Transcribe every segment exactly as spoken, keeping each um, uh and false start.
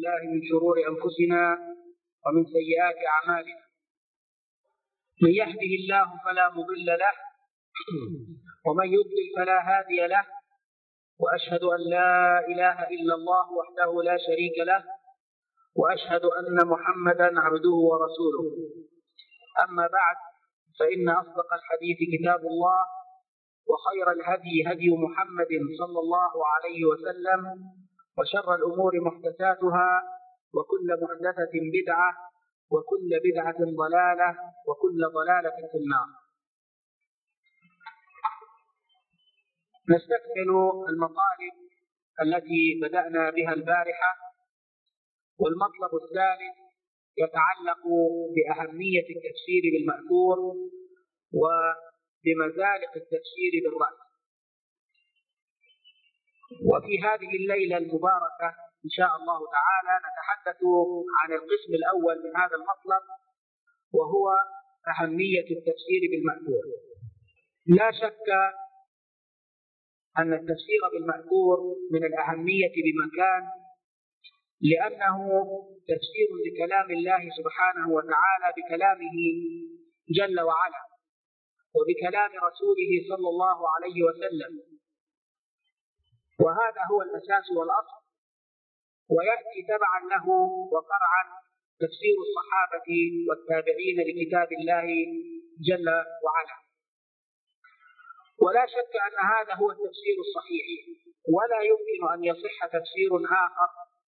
بالله من شرور أنفسنا ومن سيئات أعمالنا. من يهده الله فلا مضل له ومن يضلل فلا هادي له، وأشهد أن لا إله إلا الله وحده لا شريك له، وأشهد أن محمدا عبده ورسوله. أما بعد، فإن أصدق الحديث كتاب الله، وخير الهدي هدي محمد صلى الله عليه وسلم، وشر الأمور محدثاتها، وكل محدثة بدعة، وكل بدعة ضلالة، وكل ضلالة في النار. نستكمل المطالب التي بدأنا بها البارحة، والمطلب الثالث يتعلق بأهمية التفسير بالمأثور وبمزالق التفسير بالرأس. وفي هذه الليلة المباركة إن شاء الله تعالى نتحدث عن القسم الأول من هذا المطلب، وهو أهمية التفسير بالمأثور. لا شك أن التفسير بالمأثور من الأهمية بمكان، لأنه تفسير لكلام الله سبحانه وتعالى بكلامه جل وعلا، وبكلام رسوله صلى الله عليه وسلم، وهذا هو الأساس والأصل. ويأتي تبعا له وفرعا تفسير الصحابة والتابعين لكتاب الله جل وعلا. ولا شك أن هذا هو التفسير الصحيح، ولا يمكن أن يصح تفسير آخر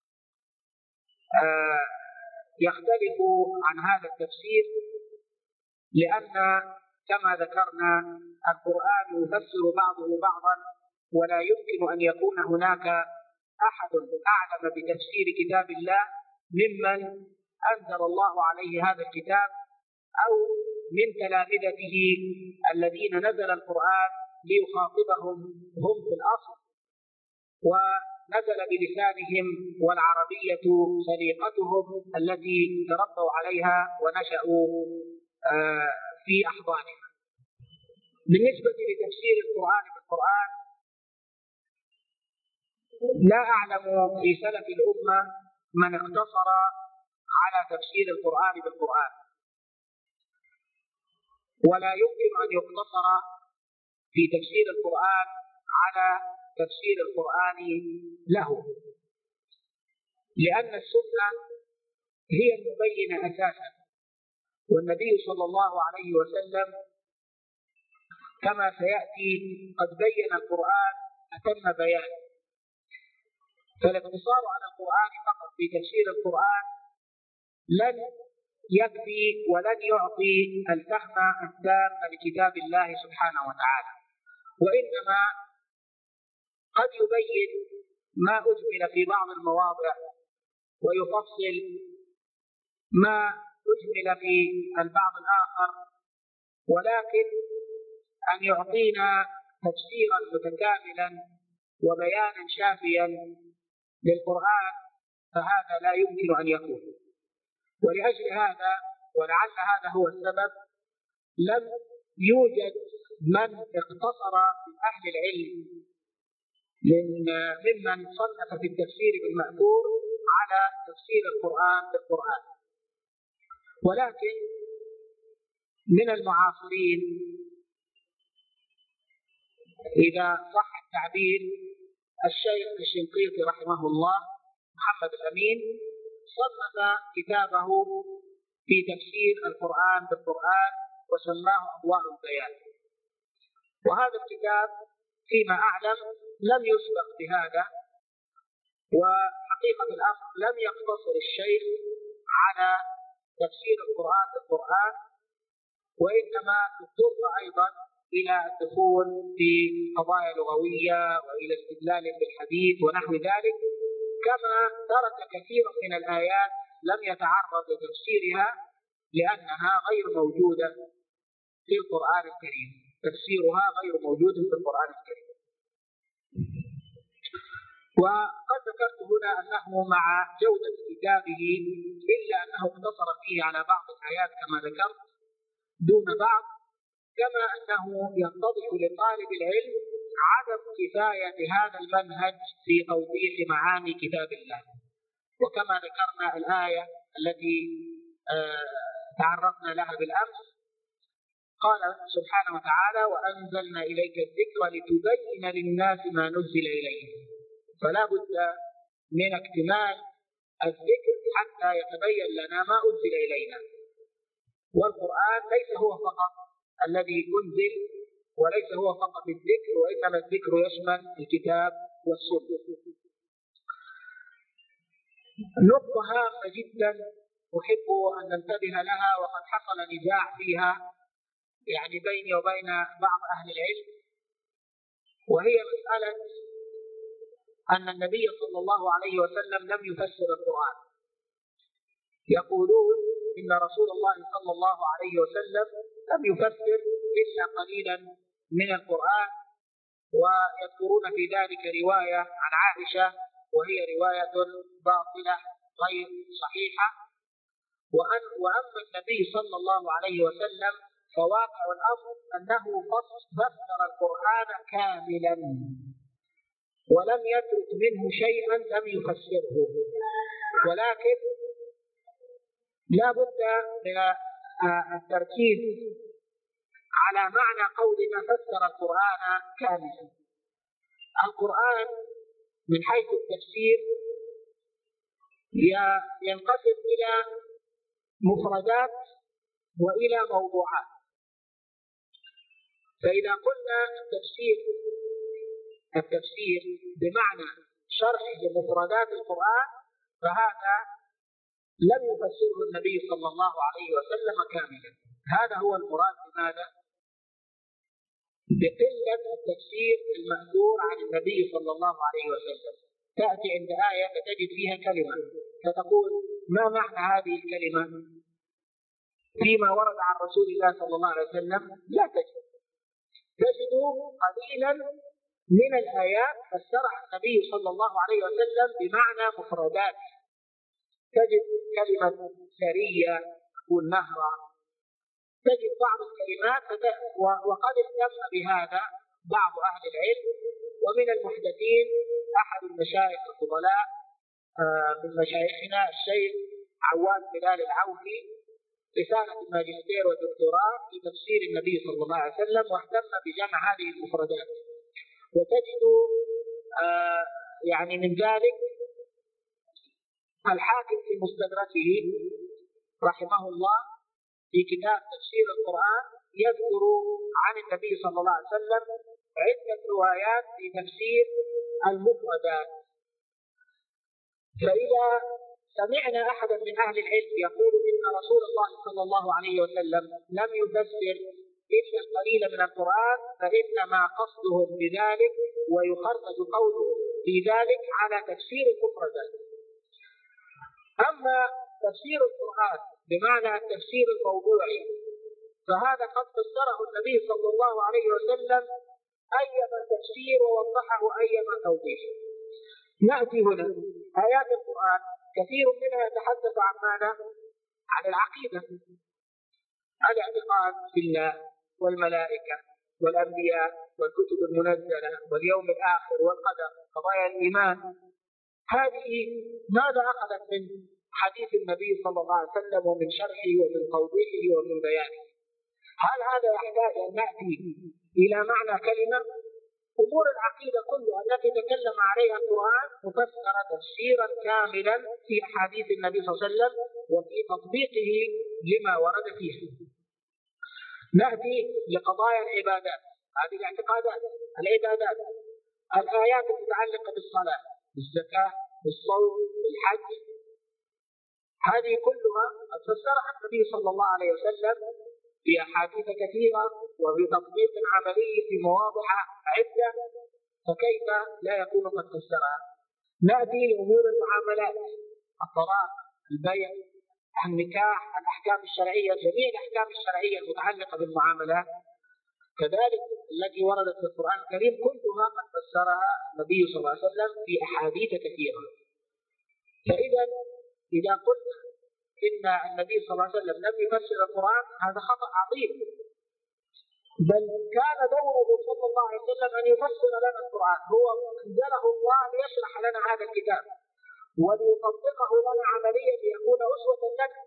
آه يختلف عن هذا التفسير، لأن كما ذكرنا القرآن يفسر بعضه بعضا، ولا يمكن أن يكون هناك أحد أعلم بتفسير كتاب الله ممن أنزل الله عليه هذا الكتاب، أو من تلامذته الذين نزل القرآن ليخاطبهم هم في الأصل، ونزل بلسانهم والعربية سليقتهم التي تربوا عليها ونشأوا في أحضانها. بالنسبة لتفسير القرآن بالقرآن، لا أعلم في سلف الأمة من اقتصر على تفسير القرآن بالقرآن، ولا يمكن أن يقتصر في تفسير القرآن على تفسير القرآن له، لأن السنة هي المبينة أساسا، والنبي صلى الله عليه وسلم كما سيأتي قد بين القرآن أتم بيان. فالاقتصار على القرآن فقط في تفسير القرآن لن يكفي ولن يعطي الفهم التام لكتاب الله سبحانه وتعالى، وإنما قد يبين ما أجمل في بعض المواضع، ويفصل ما أجمل في البعض الآخر، ولكن أن يعطينا تفسيرا متكاملا وبيانا شافيا للقرآن فهذا لا يمكن أن يكون. ولأجل هذا، ولعل هذا هو السبب، لم يوجد من اقتصر من أهل العلم ممن صنف في التفسير بالمأثور على تفسير القرآن بالقرآن. ولكن من المعاصرين، إذا صح التعبير، الشيخ الشنقيطي رحمه الله محمد الأمين صنف كتابه في تفسير القرآن بالقرآن وسماه أضواء البيان. وهذا الكتاب فيما أعلم لم يسبق بهذا، وحقيقة الأمر لم يقتصر الشيخ على تفسير القرآن بالقرآن، وإنما اضطر أيضا إلى الدخول في قضايا لغوية وإلى استدلال بالحديث ونحو ذلك، كما ترك كثيرا من الآيات لم يتعرض لتفسيرها لأنها غير موجودة في القرآن الكريم، تفسيرها غير موجود في القرآن الكريم. وقد ذكرت هنا أنه مع جودة كتابه إلا أنه اقتصر فيه على بعض الآيات كما ذكرت دون بعض، كما أنه يتضح لطالب العلم عدم كفاية هذا المنهج في توضيح معاني كتاب الله. وكما ذكرنا الآية التي تعرضنا لها بالأمس، قال سبحانه وتعالى: وأنزلنا إليك الذكر لتبين للناس ما نزل إليهم. فلا بد من اكتمال الذكر حتى يتبين لنا ما أنزل إلينا. والقرآن ليس هو فقط الذي أنزل، وليس هو فقط الذكر، وإنما الذكر يشمل الكتاب والسنة. نقطة هامة جدا أحب أن ننتبه لها، وقد حصل نزاع فيها يعني بيني وبين بعض أهل العلم، وهي مسألة أن النبي صلى الله عليه وسلم لم يفسر القرآن. يقولون إن رسول الله صلى الله عليه وسلم لم يفسر إلا قليلا من القرآن، ويذكرون في ذلك رواية عن عائشة وهي رواية باطلة غير صحيحة. وأما النبي صلى الله عليه وسلم فواقع الأمر أنه فسر القرآن كاملا ولم يترك منه شيئا لم يفسره، ولكن لا بد من التركيز على معنى قولنا فسر القرآن كاملا. القرآن من حيث التفسير ينقسم إلى مفردات وإلى موضوعات. فإذا قلنا التفسير التفسير بمعنى شرح لمفردات القرآن، فهذا لم يفسره النبي صلى الله عليه وسلم كاملا. هذا هو المراد بماذا؟ بقلة التفسير المأثور عن النبي صلى الله عليه وسلم. تأتي عند آية فتجد فيها كلمة فتقول: ما معنى هذه الكلمة؟ فيما ورد عن رسول الله صلى الله عليه وسلم لا تجد. تجد قليلا من الآيات فسرها النبي صلى الله عليه وسلم بمعنى مفردات. تجد كلمة سرية تكون نهرا، تجد بعض الكلمات، وقد اهتم بهذا بعض أهل العلم. ومن المحدثين أحد المشايخ الفضلاء من مشايخنا الشيخ عواد بلال العوفي، رسالة الماجستير والدكتوراه في تفسير النبي صلى الله عليه وسلم، واهتم بجمع هذه المفردات. وتجد آه يعني من ذلك الحاكم في مستدركه رحمه الله في كتاب تفسير القرآن يذكر عن النبي صلى الله عليه وسلم عدة روايات في تفسير المفردات. فإذا سمعنا أحدا من أهل العلم يقول إن رسول الله صلى الله عليه وسلم لم يفسر إلا القليل من القرآن، فإنما قصدهم بذلك ويخرج قوله في ذلك على تفسير المفردات. أما تفسير القرآن بمعنى التفسير الموضوعي فهذا قد فسره النبي صلى الله عليه وسلم أيما تفسير ووضحه أيما توضيح. نأتي هنا آيات القرآن كثير منها يتحدث عن ماذا؟ عن العقيدة، الاعتقاد بالله والملائكة والأنبياء والكتب المنزلة واليوم الآخر والقدر، قضايا الإيمان. هذه ماذا أخذت من حديث النبي صلى الله عليه وسلم ومن شرحه ومن توضيحه ومن بيانه؟ هل هذا يحتاج أن نأتي إلى معنى كلمة؟ أمور العقيدة كلها التي تكلم عليها القرآن مفسرة تفسيرا كاملا في أحاديث النبي صلى الله عليه وسلم وفي تطبيقه لما ورد فيها. نأتي لقضايا العبادات، هذه الاعتقادات، العبادات، الآيات المتعلقة بالصلاة، بالزكاة، بالصوم، بالحج، هذه كلها قد فسرها النبي صلى الله عليه وسلم في أحاديث كثيرة وفي تطبيق عملي في مواضع عدة، فكيف لا يكون قد فسرها؟ نأتي لأمور المعاملات، الطلاق، البيع، النكاح، الأحكام الشرعية، جميع الأحكام الشرعية المتعلقة بالمعاملات كذلك التي وردت في القرآن الكريم كلها قد فسرها النبي صلى الله عليه وسلم في أحاديث كثيرة. فإذا إذا قلنا إن النبي صلى الله عليه وسلم لم يفسر القرآن هذا خطأ عظيم، بل كان دوره صلى الله عليه وسلم أن يفسر لنا القرآن. هو أنزله الله ليشرح لنا هذا الكتاب، وليطبقه لنا عمليا ليكون أسوة لنا.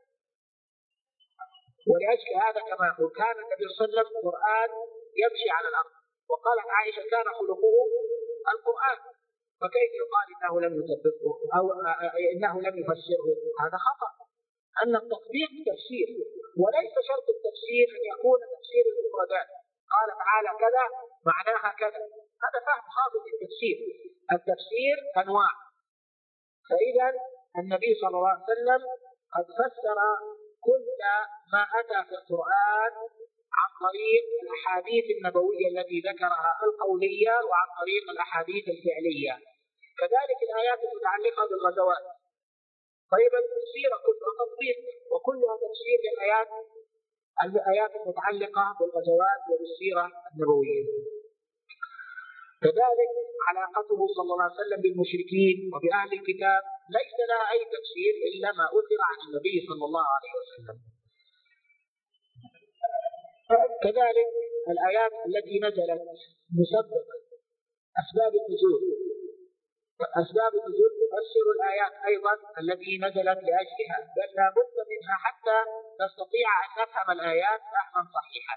ولأجل هذا كما يقول كان النبي صلى الله عليه وسلم قرآن يمشي على الأرض، وقالت عائشة كان خلقه القرآن، فكيف يقال إنه لم يطبقه أو إنه لم يفسره؟ هذا خطأ. أن التطبيق تفسير، وليس شرط التفسير أن يكون تفسير المفردات. قال تعالى كذا معناها كذا، هذا فهم خاطئ للتفسير. التفسير أنواع. فإذا النبي صلى الله عليه وسلم قد فسر كل ما أتى في القرآن عن طريق الأحاديث النبوية التي ذكرها القولية وعن طريق الأحاديث الفعلية. كذلك الآيات المتعلقة بالغزوات. طيب التفسير كلها تطبيق وكلها تفسير للآيات الآيات المتعلقة بالغزوات وبالسيرة النبوية. كذلك علاقته صلى الله عليه وسلم بالمشركين وبأهل الكتاب ليس لها أي تفسير إلا ما أثر عن النبي صلى الله عليه وسلم. كذلك الآيات التي نزلت مسبق أسباب النزول، أسباب النزول تفسر الآيات أيضا التي نزلت لأجلها، بل لا بد منها حتى نستطيع أن نفهم الآيات فهما صحيحا.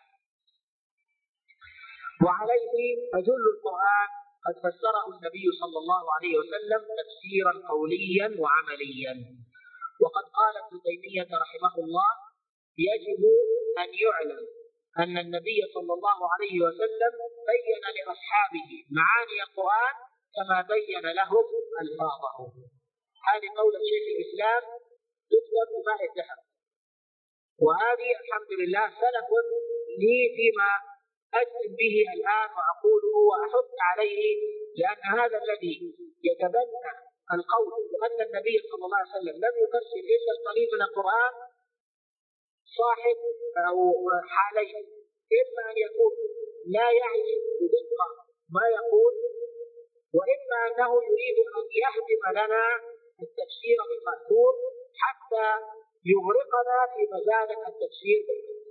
وعليه فجل القرآن قد فسره النبي صلى الله عليه وسلم تفسيرا قوليا وعمليا. وقد قال ابن تيمية رحمه الله: يجب أن يعلم أن النبي صلى الله عليه وسلم بين لأصحابه معاني القرآن كما بين لهم ألفاظه. هذه قول شيخ الإسلام تكتب بماء الذهب، وهذه الحمد لله سلف لي فيما أجزم به الآن وأقوله وأحث عليه، لأن هذا الذي يتبنى القول بأن النبي صلى الله عليه وسلم لم يفسر إلا القليل من القرآن صاحب أو حالين: إما أن يكون لا يعي بدقة ما يقول، وإما أنه يريد أن يهدم لنا التفسير بالمأثور حتى يغرقنا في مزالق التفسير بالمأثور.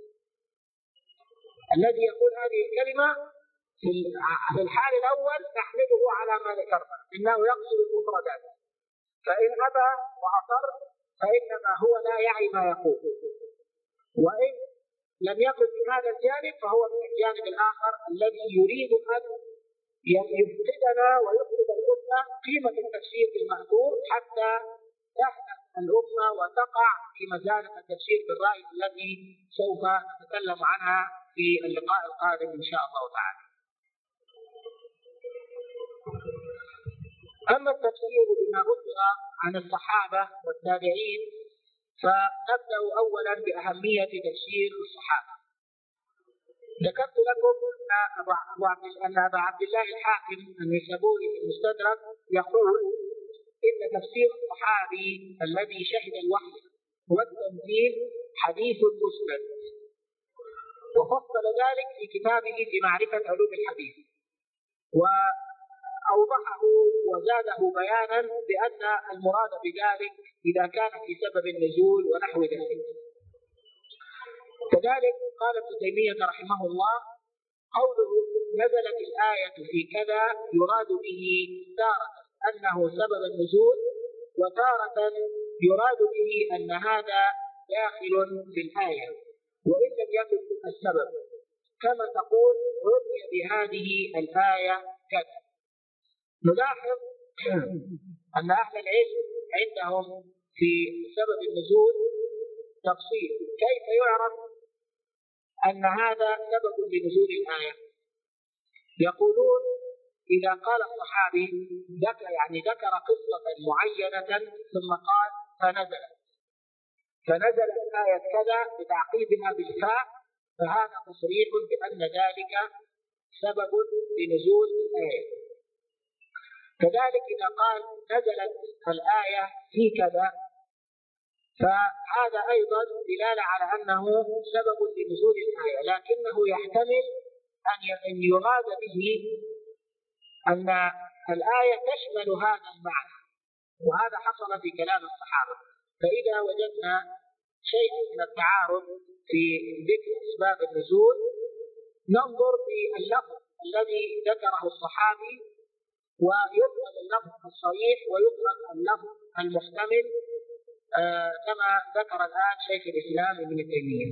الذي يقول هذه الكلمة في الحال الأول نحمله على ما ذكرنا إنه يقصد المفردات، فإن أبى وأصر فإنما هو لا يعي ما يقول، وإن لم يكن من هذا الجانب فهو من الجانب الآخر الذي يريد أن يفقدنا ويفقد الأمة قيمة التفسير بالمأثور حتى تهدأ الأمة وتقع في مزالق التفسير بالرأي الذي سوف نتكلم عنها في اللقاء القادم إن شاء الله تعالى. أما التفسير بما أثر عن الصحابة والتابعين فنبدأ أولا بأهمية تفسير الصحابة. ذكرت لكم أن أبا عبد الله الحاكم النيسابوري في المستدرك يقول إن تفسير الصحابي الذي شهد الوحي والتنزيل حديث مسند، وفصل ذلك في كتابه في معرفة علوم الحديث، وأوضحه وزاده بيانا بأن المراد بذلك إذا كان في سبب النزول ونحو ذلك. كذلك قال ابن تيمية رحمه الله: قوله نزلت الآية في كذا يراد به تارة أنه سبب النزول، وتارة يراد به أن هذا داخل في الآية وإن لم يكن السبب، كما تقول رضي بهذه الآية كذا. نلاحظ أن أهل العلم عندهم في سبب النزول تفصيل، كيف يعرف أن هذا سبب لنزول الآية؟ يقولون إذا قال الصحابي ذكر يعني ذكر قصة معينة ثم قال فنزلت فنزلت آية كذا بتعقيبها بالفاء، فهذا تصريح بأن ذلك سبب لنزول الآية. كذلك إذا قال نزلت الآية في كذا فهذا أيضا دلالة على أنه سبب لنزول الآية، لكنه يحتمل أن يراد به أن الآية تشمل هذا المعنى، وهذا حصل في كلام الصحابة. فإذا وجدنا شيئا من التعارض في ذكر أسباب النزول ننظر في اللفظ الذي ذكره الصحابي ويطلق اللفظ الصريح ويطلق اللفظ المحتمل آه كما ذكر الآن شيخ الإسلام ابن تيمية.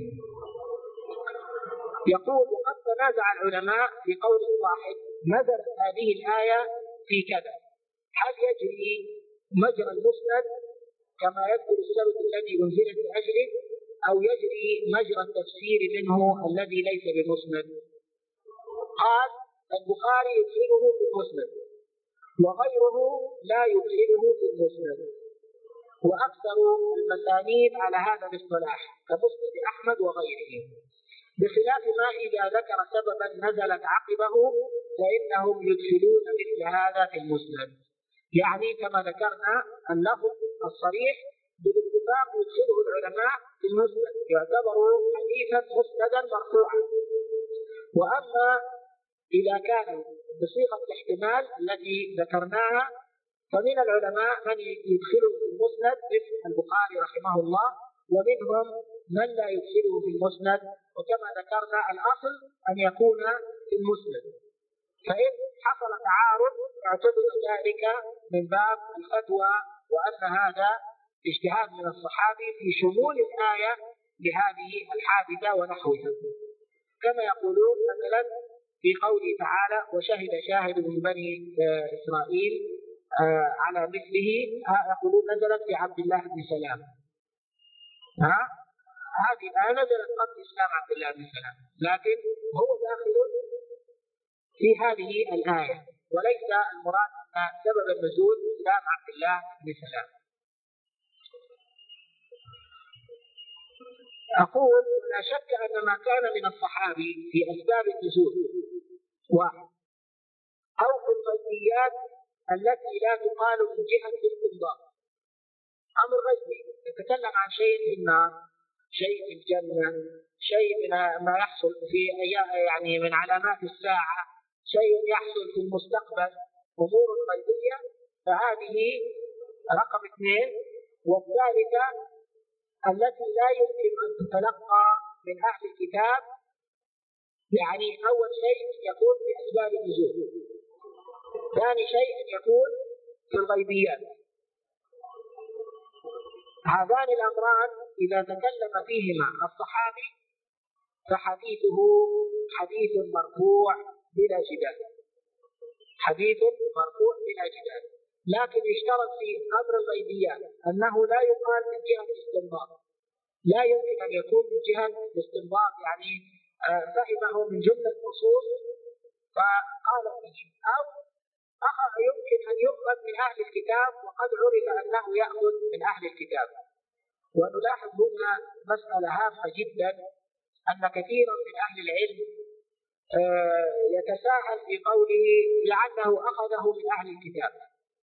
يقول: وقد تنازع العلماء في قول واحد نزلت هذه الآية في كذا، هل يجري مجرى المسند كما يذكر السبب الذي أنزلت لأجله، أو يجري مجرى التفسير منه الذي ليس بمسند؟ قال: البخاري يدخله في المسند وغيره لا يدخله في المسند، وأكثر المسانيد على هذا الاصطلاح كمسند أحمد وغيره، بخلاف ما إذا ذكر سببا نزلت عقبه فإنهم يدخلون مثل هذا في المسند. يعني كما ذكرنا اللفظ الصريح بالاتفاق يدخله العلماء في المسند، يعتبر حديثا مسندا مرفوعا. وأما إذا كان بصيغة الاحتمال التي ذكرناها فمن العلماء من يدخله في المسند مثل البخاري رحمه الله، ومنهم من لا يدخله في المسند، وكما ذكرنا الأصل أن يكون في المسند. فإن حصل تعارض يعتبر ذلك من باب الفتوى، وأن هذا اجتهاد من الصحابي في شمول الآية لهذه الحادثة ونحوها، كما يقولون مثلا في قوله تعالى: وشهد شاهد من بني إسرائيل على مثله، يقولون نزلت في عبد الله بن سلام. ها هذه الآية نزلت قبل إسلام عبد الله بن سلام، لكن هو داخل في هذه الآية، وليس المراد أن سبب النزول إسلام عبد الله بن سلام. أقول: لا شك أن ما كان من الصحابي في أسباب النزول واحد، أو في الغيبيات التي لا تقال من جهة الاستنباط. أمر غيبي يتكلم عن شيء في النار، شيء في الجنة، شيء من ما يحصل في يعني من علامات الساعة، شيء يحصل في المستقبل، أمور غيبية، فهذه رقم اثنين. والثالثة التي لا يمكن أن تتلقى من أهل الكتاب، يعني أول شيء يكون في أسباب النزول، ثاني شيء يكون في الغيبيات. هذان الأمران إذا تكلم فيهما الصحابي فحديثه حديث مرفوع بلا جدال، حديث مرفوع بلا جدال. لكن يشترط في أمر الغيبيات أنه لا يقال من جهة الاستنباط، لا يمكن أن يكون من جهة الاستنباط يعني فهمه من جملة النصوص فقال فيه، أو أخذ يمكن أن يؤخذ من أهل الكتاب وقد عرف أنه يأخذ من أهل الكتاب. ونلاحظ هنا مسألة هامة جدا، أن كثيرا من أهل العلم يتساهل في قوله لعله أخذه من أهل الكتاب،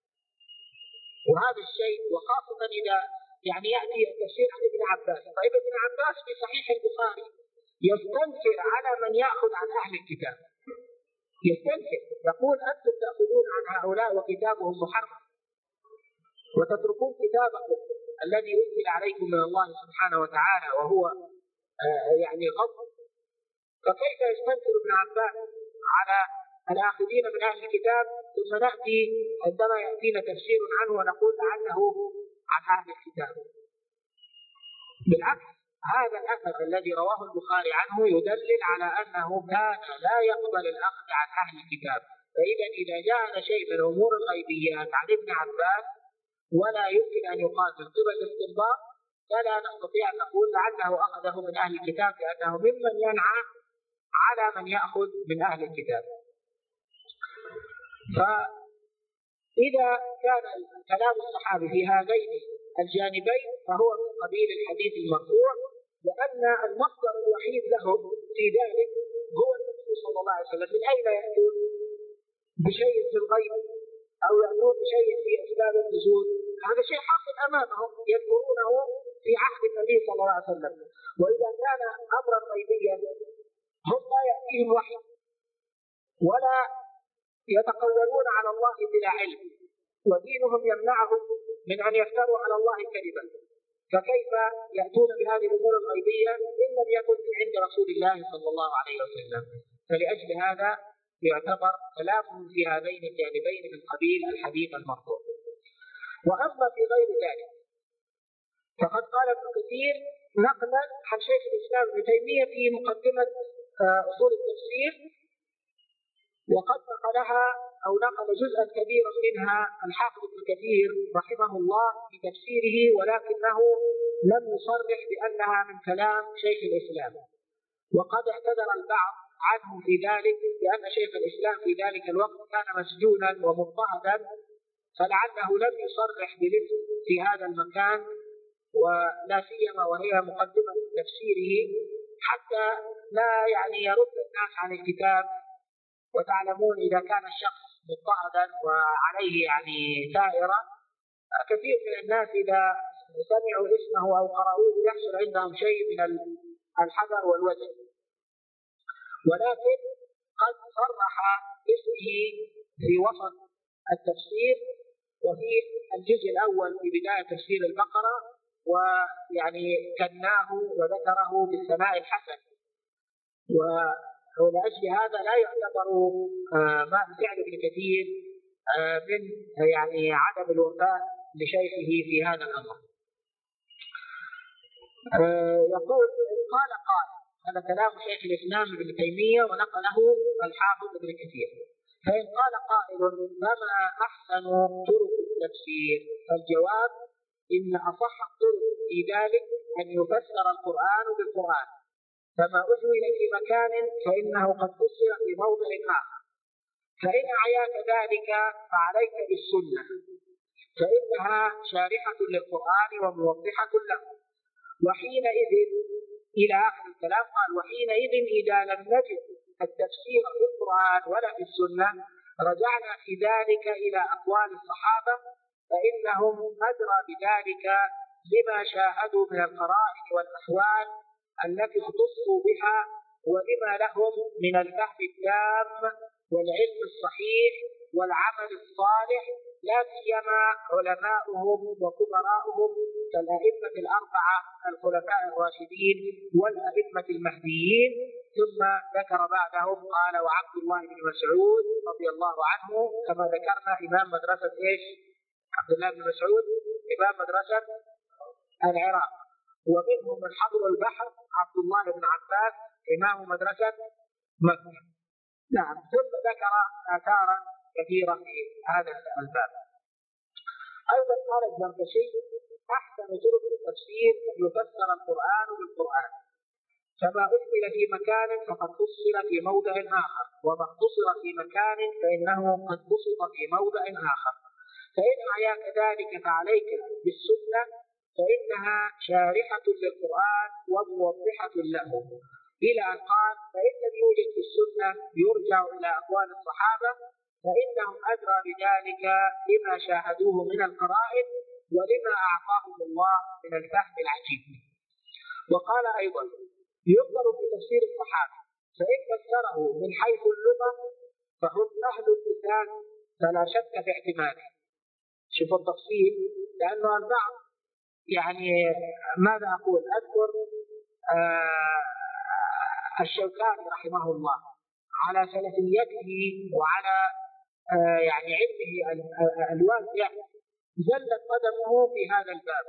وهذا الشيء وخاصة إذا يعني يأتي التفسير عن ابن عباس. طيب ابن عباس في صحيح البخاري يستنكر على من يأخذ عن أهل الكتاب، يستنكر يقول: أنتم تأخذون عن هؤلاء وكتابهم محرم وتتركون كتابكم الذي أنزل عليكم من الله سبحانه وتعالى وهو آه يعني غضب. فكيف يستنكر ابن عباس على الآخذين من أهل الكتاب، ثم نأتي عندما يأتينا تفسير عنه ونقول عنه عن أهل الكتاب؟ بالعكس، هذا الأثر الذي رواه البخاري عنه يدلل على أنه كان لا يقبل الأخذ عن أهل الكتاب. فإذا إذا جاءنا شيء من أمور الغيبيات عن ابن عباس ولا يمكن أن يقال من قبل الاستنباط، فلا نستطيع أن نقول لعله أخذه من أهل الكتاب، لأنه ممن ينعى على من يأخذ من أهل الكتاب. فإذا كان كلام الصحابي في هذين الجانبين فهو من قبيل الحديث المرفوع، لأن المصدر الوحيد له في ذلك هو النبي صلى الله عليه وسلم. من أين يأتون بشيء في الغيب أو يأتون بشيء في أسباب النزول؟ هذا شيء حاصل أمامهم يذكرونه في عهد النبي صلى الله عليه وسلم. وإذا كان أمرا غيبيا هم لا يأتيهم وحي ولا يتقولون على الله بلا علم، ودينهم يمنعهم من أن يفتروا على الله كذبا، فكيف يأتون بهذه الأمور الغيبية إن لم يكن من عند رسول الله صلى الله عليه وسلم؟ فلأجل هذا يعتبر كلامهم في هذين الجانبين من قبيل الحديث المرفوع. وأما في غير ذلك فقد قال ابن كثير نقلا عن شيخ الإسلام ابن تيمية في مقدمة أصول التفسير، وقد نقلها أو نقل جزءا كبيرا منها الحافظ ابن كثير رحمه الله في تفسيره، ولكنه لم يصرح بأنها من كلام شيخ الإسلام، وقد اعتذر البعض عنه في ذلك لأن شيخ الإسلام في ذلك الوقت كان مسجونا ومضطهدا، فلعله لم يصرح بالاسم في هذا المكان، ولا سيما وهي مقدمة تفسيره، حتى لا يعني يرد الناس عن الكتاب. وتعلمون إذا كان الشخص مضطهدا وعليه يعني ثائرة، كثير من الناس إذا سمعوا اسمه أو قرأوه يحصل عندهم شيء من الحذر والوجل، ولكن قد صرح اسمه في وسط التفسير وفي الجزء الأول في بداية تفسير البقرة، ويعني كناه وذكره بالثناء الحسن، ولأجل هذا لا يعتبر ما فعل ابن كثير من يعني عدم الوفاء لشيخه في هذا الأمر. يقول قال قال هذا كلام شيخ الإسلام ابن تيمية ونقله الحافظ ابن كثير. فإن قال قائل فما أحسن طرق التفسير؟ فالجواب إن أصح الطرق في ذلك أن يفسر القرآن بالقرآن، فما أحول في مكان فإنه قد فسر في موضع آخر، فإن أعياك ذلك فعليك بالسنة فإنها شارحة للقرآن وموضحة له. وحينئذ إلى آخر الكلام قال وحينئذ إذا لم نجد التفسير في القرآن ولا في السنة رجعنا في ذلك إلى أقوال الصحابة، فإنهم أدرى بذلك لما شاهدوا من القرائن والأحوال التي اختصوا بها، ولما لهم من الفهم التام والعلم الصحيح والعمل الصالح، لا سيما علماؤهم وكبراؤهم كالأئمة الأربعة الخلفاء الراشدين والأئمة المهديين. ثم ذكر بعدهم قال وعبد الله بن مسعود رضي الله عنه، كما ذكرنا إمام مدرسة إيش؟ عبد الله بن مسعود إمام مدرسة العراق، ومنهم من حضر البحر عبد الله بن عباس إمام مدرسة مكة. نعم. ثم ذكر آثارا كثيرة في هذا الباب. أيضا قال الزركشي أحسن طرق التفسير أن يفسر القرآن بالقرآن، فما أحمل في مكان فقد فسر في موضع آخر، وما اختصر في مكان فإنه قد بسط في موضع آخر، فإن أعياك ذلك فعليك بالسنة فإنها شارحة للقرآن وموضحة له، إلى أن قال فإن لم يوجد في السنة يرجع إلى أقوال الصحابة فإنهم أدرى بذلك لما شاهدوه من القرائن ولما أعطاهم الله من الفهم العجيب. وقال أيضا ينظر في تفسير الصحابة فإن فسره من حيث اللغة فهم أهل اللسان فلا شك في احتماله. شوف التفصيل، لأنه البعض يعني ماذا أقول أذكر آه الشوكاني رحمه الله على سلفيته وعلى آه يعني علمه الواسع زلت قدمه في هذا الباب،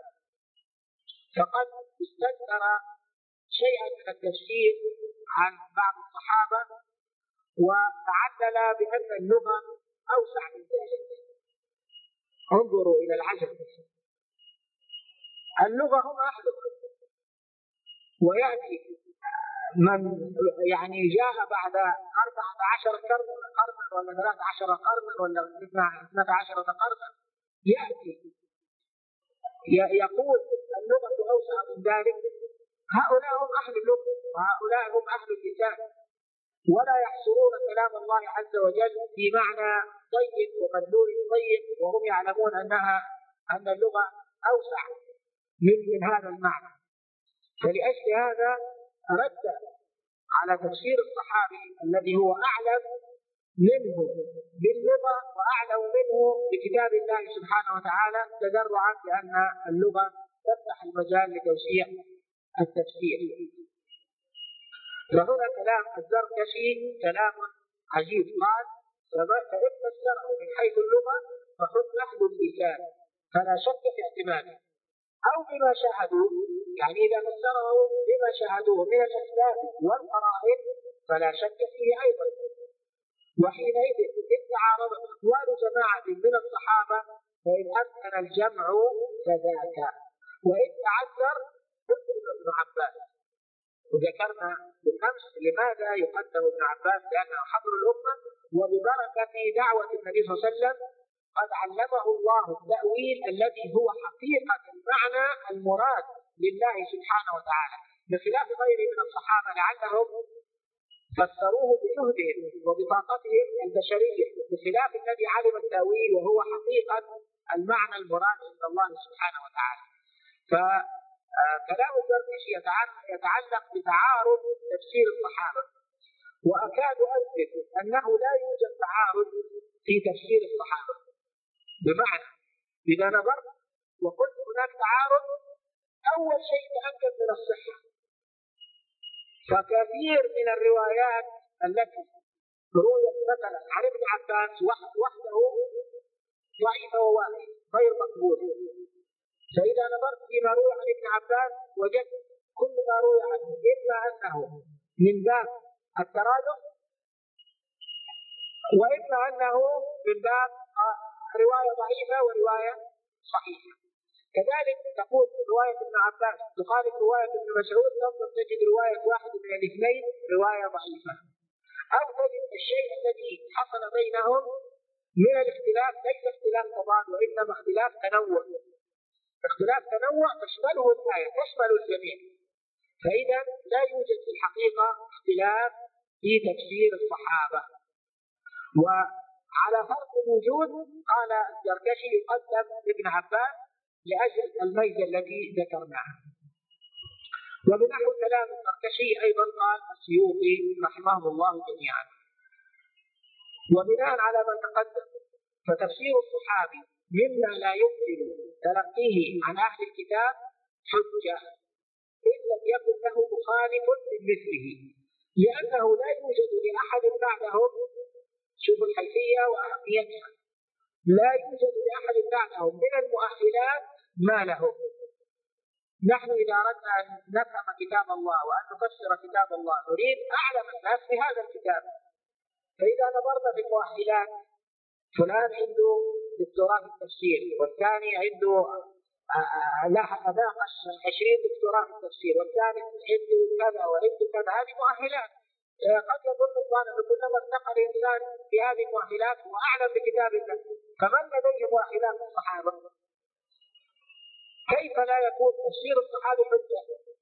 فقد استكثر شيئا من التفسير عن بعض الصحابة وتعلل بأن اللغة أوسع من ذلك. انظروا إلى العجب، اللغة هم أهلها، ويأتي من يعني جاء بعد أربعة عشر قرنا ولا ثلاثة عشر قرنا ولا اثنتا عشرة قرنا يأتي يقول اللغة أوسع من ذلك. هؤلاء هم أهل اللغة وهؤلاء هم أهل اللسان، ولا يحصرون كلام الله عز وجل في معنى طيب ومدلول طيب وهم يعلمون أنها أن اللغة أوسع من, من هذا المعنى. فلأجل هذا رد على تفسير الصحابي الذي هو أعلم منه باللغة وأعلم منه بكتاب الله سبحانه وتعالى تدرعا بأن اللغة تفتح المجال لتوسيع التفسير. وهنا كلام الزركشي كلام عجيب. قال فإن فسره من حيث اللغة فخذ لحظ اللسان فلا شك في اعتماده، أو بما شاهدوه، يعني إذا فسره بما شاهدوه من الأسباب والقرائن فلا شك فيه أيضا. وحينئذ إن تعارضت أقوال جماعة من الصحابة فإن أمكن الجمع فذاك، وإن تعذر فقد ابن عباس. وذكرنا بالأمس لماذا يقدم ابن عباس، لأنه حبر الأمة، وببركة دعوة النبي صلى الله عليه وسلم قد علمه الله التأويل الذي هو حقيقة المعنى المراد لله سبحانه وتعالى، بخلاف غيره من الصحابة لعلهم فسروه بجهدهم وبطاقتهم البشرية، بخلاف الذي علم التأويل وهو حقيقة المعنى المراد عند الله سبحانه وتعالى. فكلام الزركشي يتعلق بتعارض تفسير الصحابة، وأكاد أثبت أنه لا يوجد تعارض في تفسير الصحابة. بمعنى إذا نظرت وقلت هناك تعارض، أول شيء تأكد من الصحة، فكثير من الروايات التي رويت مثلا عن ابن عباس وحده ضعيفة وواهية غير مقبول. فإذا نظرت فيما روي عن ابن عباس وجدت كل ما روي عنه إما أنه من باب الترادف، وإما أنه من باب رواية ضعيفة ورواية صحيحة. كذلك تقول رواية ابن عباس تخالف رواية ابن مسعود، تنظر تجد رواية واحد من الاثنين رواية ضعيفة، أو تجد الشيء الذي حصل بينهم من الاختلاف ليس اختلاف تضاد وإنما اختلاف تنوع. اختلاف تنوع تشمله الآية تشمل الجميع. فإذا لا يوجد في الحقيقة اختلاف في تفسير الصحابة. وعلى فرض الوجود قال الزركشي يقدم ابن عباس لأجل الميزة التي ذكرناها. وبنحو كلام الزركشي أيضا قال السيوطي رحمه الله جميعا. وبناء على ما تقدم فتفسير الصحابي مما لا يمكن تلقيه عن أهل الكتاب حجة إن لم يكن له مخالف من مثله، لأنه لا يوجد لأحد بعدهم، شوف الحيثية وأهميتها، لا يوجد لأحد بعدهم من المؤهلات ما له. نحن إذا أردنا أن نفهم كتاب الله وأن نفسر كتاب الله نريد أعلم الناس بهذا الكتاب، فإذا نظرنا في المؤهلات فلان عنده دكتوراه في التفسير، والثاني عنده ناقش عشرين دكتوراه في التفسير، والثاني عنده كذا وعنده كذا، هذه مؤهلات. قد يظن الظالم كلما ارتقى الإنسان بهذه المؤهلات وأعلم بكتاب الله، فمن لديه مؤهلات الصحابة كيف لا يكون تفسير الصحابة حجة؟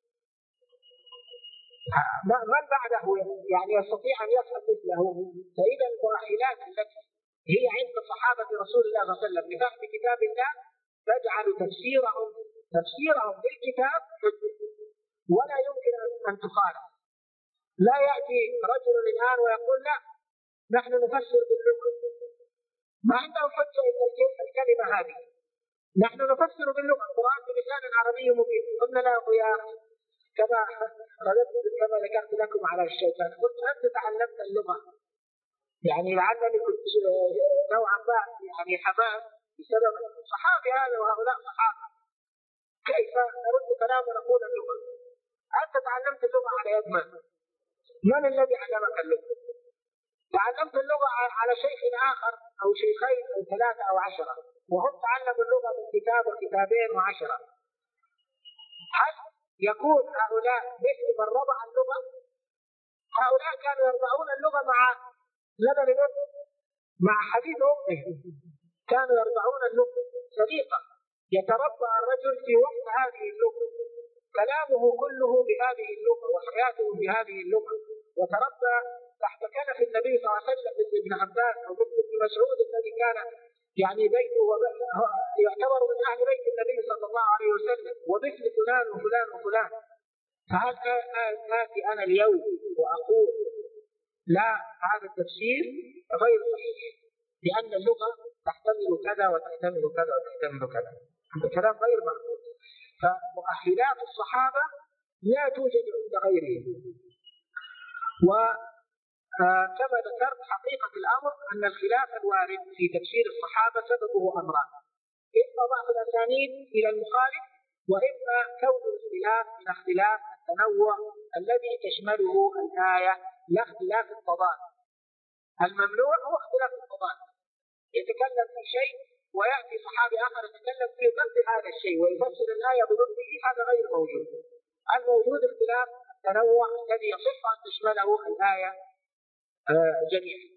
من بعده يعني يستطيع أن يفهم مثله؟ فإذا المؤهلات التي هي عند صحابة رسول الله صلى الله عليه وسلم لفهم كتاب الله تجعل تفسيرهم تفسيرهم بالكتاب حجة ولا يمكن أن تخالف. لا يأتي رجل الآن ويقول لا نحن نفسر باللغة، ما عندهم حجة إلا الكلمة هذه، نحن نفسر باللغة القرآن بلسان عربي مبين. قلنا له يا كما رددت كما ذكرت لكم على الشيطان، قلت أنت تعلمت اللغة، يعني لعلني كنت نوعا ما يعني حماس بسبب صحابي هذا وهؤلاء صحابة، كيف نرد كلام ونقول اللغة؟ أنت تعلمت اللغة على يد من؟ من الذي علمك اللغة؟ تعلمت اللغة على شيخ آخر أو شيخين أو ثلاثة أو عشرة، وهم تعلموا اللغة من كتاب وكتابين وعشرة. هل يكون هؤلاء مثل من رضع اللغة؟ هؤلاء كانوا يرضعون اللغة مع لبن الأم، مع حديث أمه، كانوا يرضعون اللغة صديقة، يتربى الرجل في وقت هذه اللغة، كلامه كله بهذه اللغة وحياته بهذه اللغة، وتربى تحت كنف النبي صلى الله عليه وسلم مثل ابن عباس أو مثل ابن مسعود الذي كان يعني بيته يعتبر من أهل بيت النبي صلى الله عليه وسلم، ومثل فلان وفلان وفلان. فهل آتي أنا اليوم وأقول لا هذا التفسير غير صحيح لأن اللغة تحتمل كذا وتحتمل كذا وتحتمل كذا؟ هذا كلام غير مقبول. فمؤهلات الصحابة لا توجد عند غيرهم. و آه كما ذكرت حقيقة الأمر أن الخلاف الوارد في تفسير الصحابة سببه أمران: إما ضعف الأسانيد إلى المخالف، وإما كون الاختلاف من اختلاف التنوع الذي تشمله الآية لا اختلاف التضاد. الممنوع هو اختلاف التضاد، يتكلم في شيء ويأتي صحابي آخر يتكلم في ضد هذا الشيء ويفسر الآية بضده، هذا غير موجود. الموجود اختلاف التنوع الذي يصح أن تشمله الآية جميعا.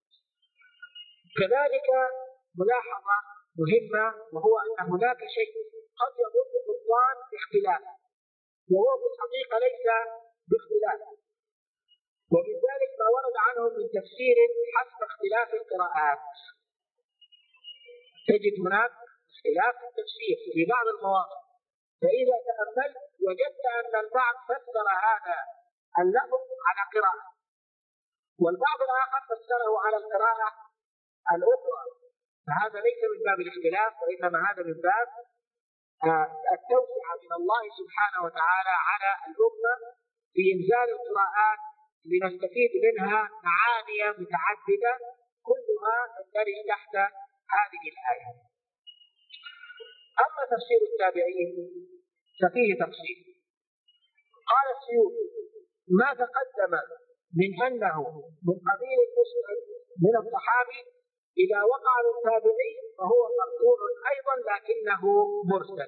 كذلك ملاحظة مهمة، وهو أن هناك شيء قد يظن الظان باختلاف وهو في الحقيقة ليس باختلاف، ومن ذلك ما ورد عنهم من تفسير حسب اختلاف القراءات. تجد هناك اختلاف في التفسير في بعض المواضع، فإذا تأملت وجدت أن البعض فسر هذا اللفظ على قراءة والبعض الآخر فسره على القراءة الأخرى، فهذا ليس من باب الاختلاف، وإنما هذا من باب التوسعة من الله سبحانه وتعالى على الأمة في إنزال القراءات لنستفيد منها معاني متعددة كلها تندرج تحت هذه الآية. أما تفسير التابعين ففيه تفصيل. قال السيوطي: ما تقدم من أنه من قبيل المسلم من الصحابي إذا وقع للتابعي فهو مقطوع أيضا لكنه مرسل.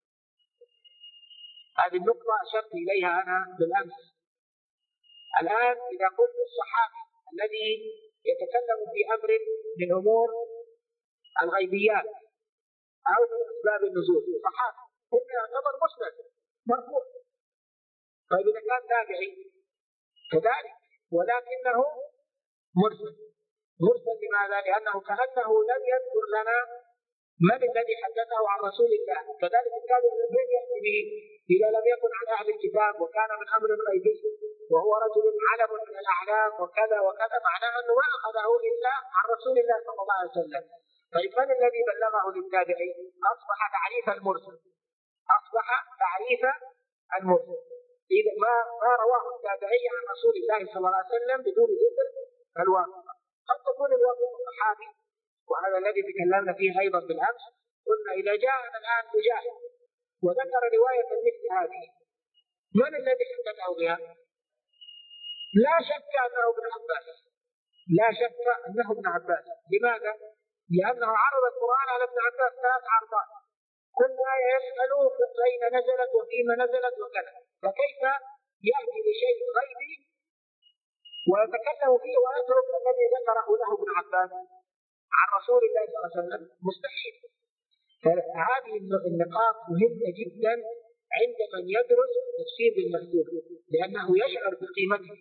هذه النقطة أشرت إليها أنا بالأمس. الآن إذا قلت الصحابي الذي يتكلم في أمر من أمور الغيبيات أو من أسباب النزول صحابي، هنا يعتبر مسند مرفوع. طيب إذا كان تابعي كذلك ولكنه مرسل. مرسل لماذا؟ لأنه كأنه لم يذكر لنا من الذي حدثه عن رسول الله، كذلك التابع الذي يأتي به إذا لم يكن عن أهل الكتاب وكان من أمر غيبي وهو رجل علم من الأعلام وكذا وكذا، معناه أنه ما أخذه إلا عن رسول الله صلى الله عليه وسلم. طيب من الذي بلغه للتابعين؟ أصبح تعريف المرسل، أصبح تعريف المرسل. إذا ما ما رواه التابعي عن رسول الله صلى الله عليه وسلم بدون ذكر الواسطة. قد تكون الواسطة صحابي، وهذا الذي تكلمنا فيه أيضا بالأمس. قلنا إذا جاءنا الآن مجاهد وذكر رواية مثل هذه، من الذي حدثه بها؟ لا شك أنه ابن عباس، لا شك أنه ابن عباس. لماذا؟ لأنه عرض القرآن على ابن عباس ثلاث عرضات، كل آية يسأله أين نزلت وفيما نزلت وكذا، فكيف يأتي بشيء غيبي ويتكلم فيه ويترك الذي ذكره له ابن عباس عن رسول الله صلى الله عليه وسلم؟ مستحيل. فهذه النقاط مهمة جدا عند من يدرس تفسير المكتوب، لأنه يشعر بقيمته.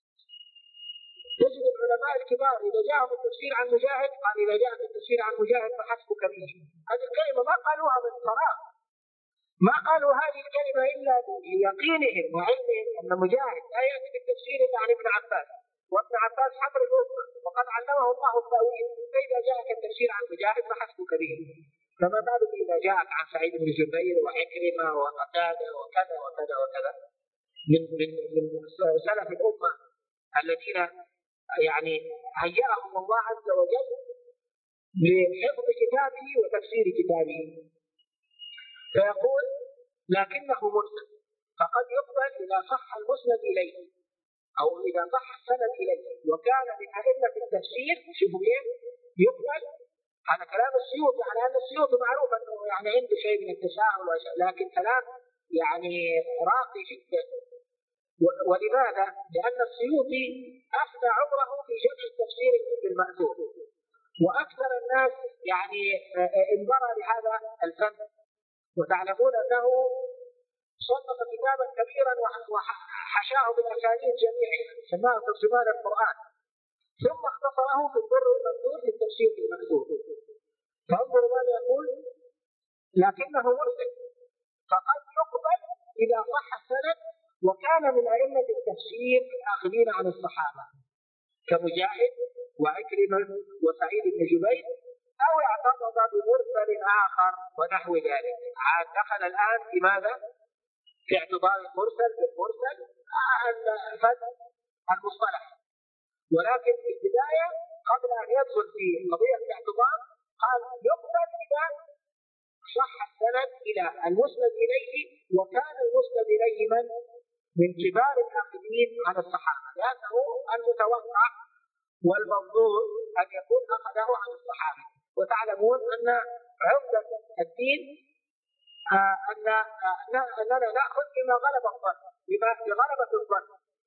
تجد العلماء الكبار إذا جاءهم التفسير عن مجاهد قال: إذا جاءك التفسير عن مجاهد فحسبك به. هذه الكلمة ما قالوها من فراغ، ما قالوا هذه الكلمة إلا بيقينهم وعلمهم أن مجاهد لا يأتي بالتفسير إلا عن ابن عباس، وابن عباس حبر الأمة وقد علمه الله التأويل، فإذا جاءك التفسير عن مجاهد فحسبك به. فما بالك إذا جاءك عن سعيد بن جبير وعكرمة وقتادة وكذا وكذا وكذا من من من سلف الأمة الذين يعني هيأهم الله عز وجل لحفظ كتابه وتفسير كتابه. فيقول: لكنه مرسل، فقد يقبل إذا صح المسند إليه أو إذا صح السند إليه وكان من أئمة التفسير. شوفوا كيف يقبل. هذا كلام السيوطي، على أن السيوطي معروف أنه يعني عنده شيء من التساهل، لكن كلام يعني راقي جدا. ولماذا؟ لأن السيوطي أفنى عمره في جمع التفسير بالمأثور، وأكثر الناس يعني انبرى لهذا الفن. وتعلمون أنه صنف كتابا كبيرا وحشاه بالأسانيد جميعها، سماه ترجمان القرآن، ثم اختصره في الدر المنثور في التفسير بالمأثور. فانظروا ماذا يقول: لكنه مرسل، فقد يقبل إذا صح السند وكان من أئمة التفسير الآخذين عن الصحابة كمجاهد وعكرمة وسعيد بن جبير، أو اعتقد بمرسل آخر ونحو ذلك. عاد دخل الآن في ماذا؟ في اعتبار المرسل بالمرسل الفن المصطلح. ولكن في البداية قبل أن يدخل في قضية الاعتبار قال يقبل إذا صح السند إلى المسند إليه، وكان المسند إليه من؟ من كبار الآخذين على الصحابة، لأنه المتوقع والمنظور أن يكون أخذه عن الصحابة. وتعلمون أن عمدة الدين آه أن أننا نأخذ بما غلب الظن، بما بغلبة الظن،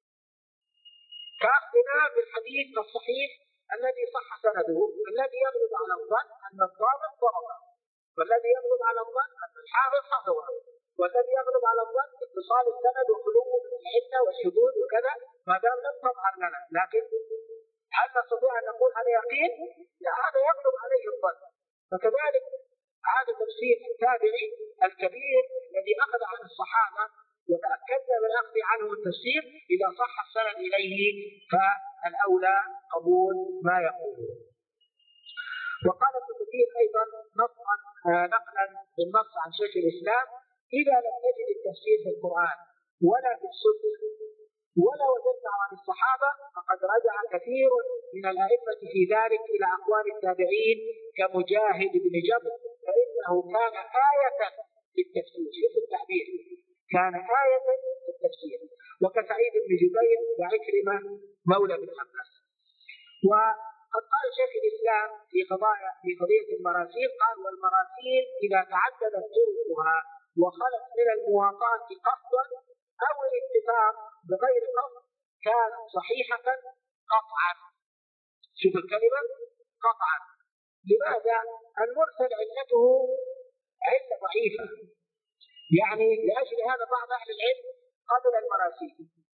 كأخذنا بالحديث الصحيح الذي صح سنده. الذي يغلب على الظن أن الضابط ضربه، والذي يغلب على الظن أن الحافظ حفظه، والذي يغلب على الظن اتصال السند وخلوه من العلة والشذوذ وكذا، ما دام لم تظهر لنا. لكن هل نستطيع أن نقول على يقين؟ لا، هذا يغلب عليه الظن. فكذلك هذا تفسير التابعي الكبير الذي أخذ عن الصحابة وتأكدنا من أخذ عنه التفسير، إذا صح السند إليه فالأولى قبول ما يقوله. وقال ابن كثير أيضا نصا نقلا بالنص عن شيخ الإسلام: إذا لم نجد التفسير في القرآن ولا في السنة ولا وجدنا عن الصحابة، فقد رجع كثير من الأئمة في ذلك إلى أقوال التابعين كمجاهد بن جبر، فإنه كان آية في التفسير. شوف التعبير، كان آية في التفسير. وكسعيد بن جبير وعكرمة مولى بن عباس. وقد قال شيخ الإسلام في قضايا في قضية المراسيل، قال: والمراسيل إذا تعددت طرقها وخلت من المواطاة قصدا أو الاتفاق بغير قصد كانت صحيحة قطعا. شوف الكلمة قطعا. لماذا؟ المرسل علته علة ضعيفة، يعني لأجل هذا بعض أهل العلم قبل المراسيل،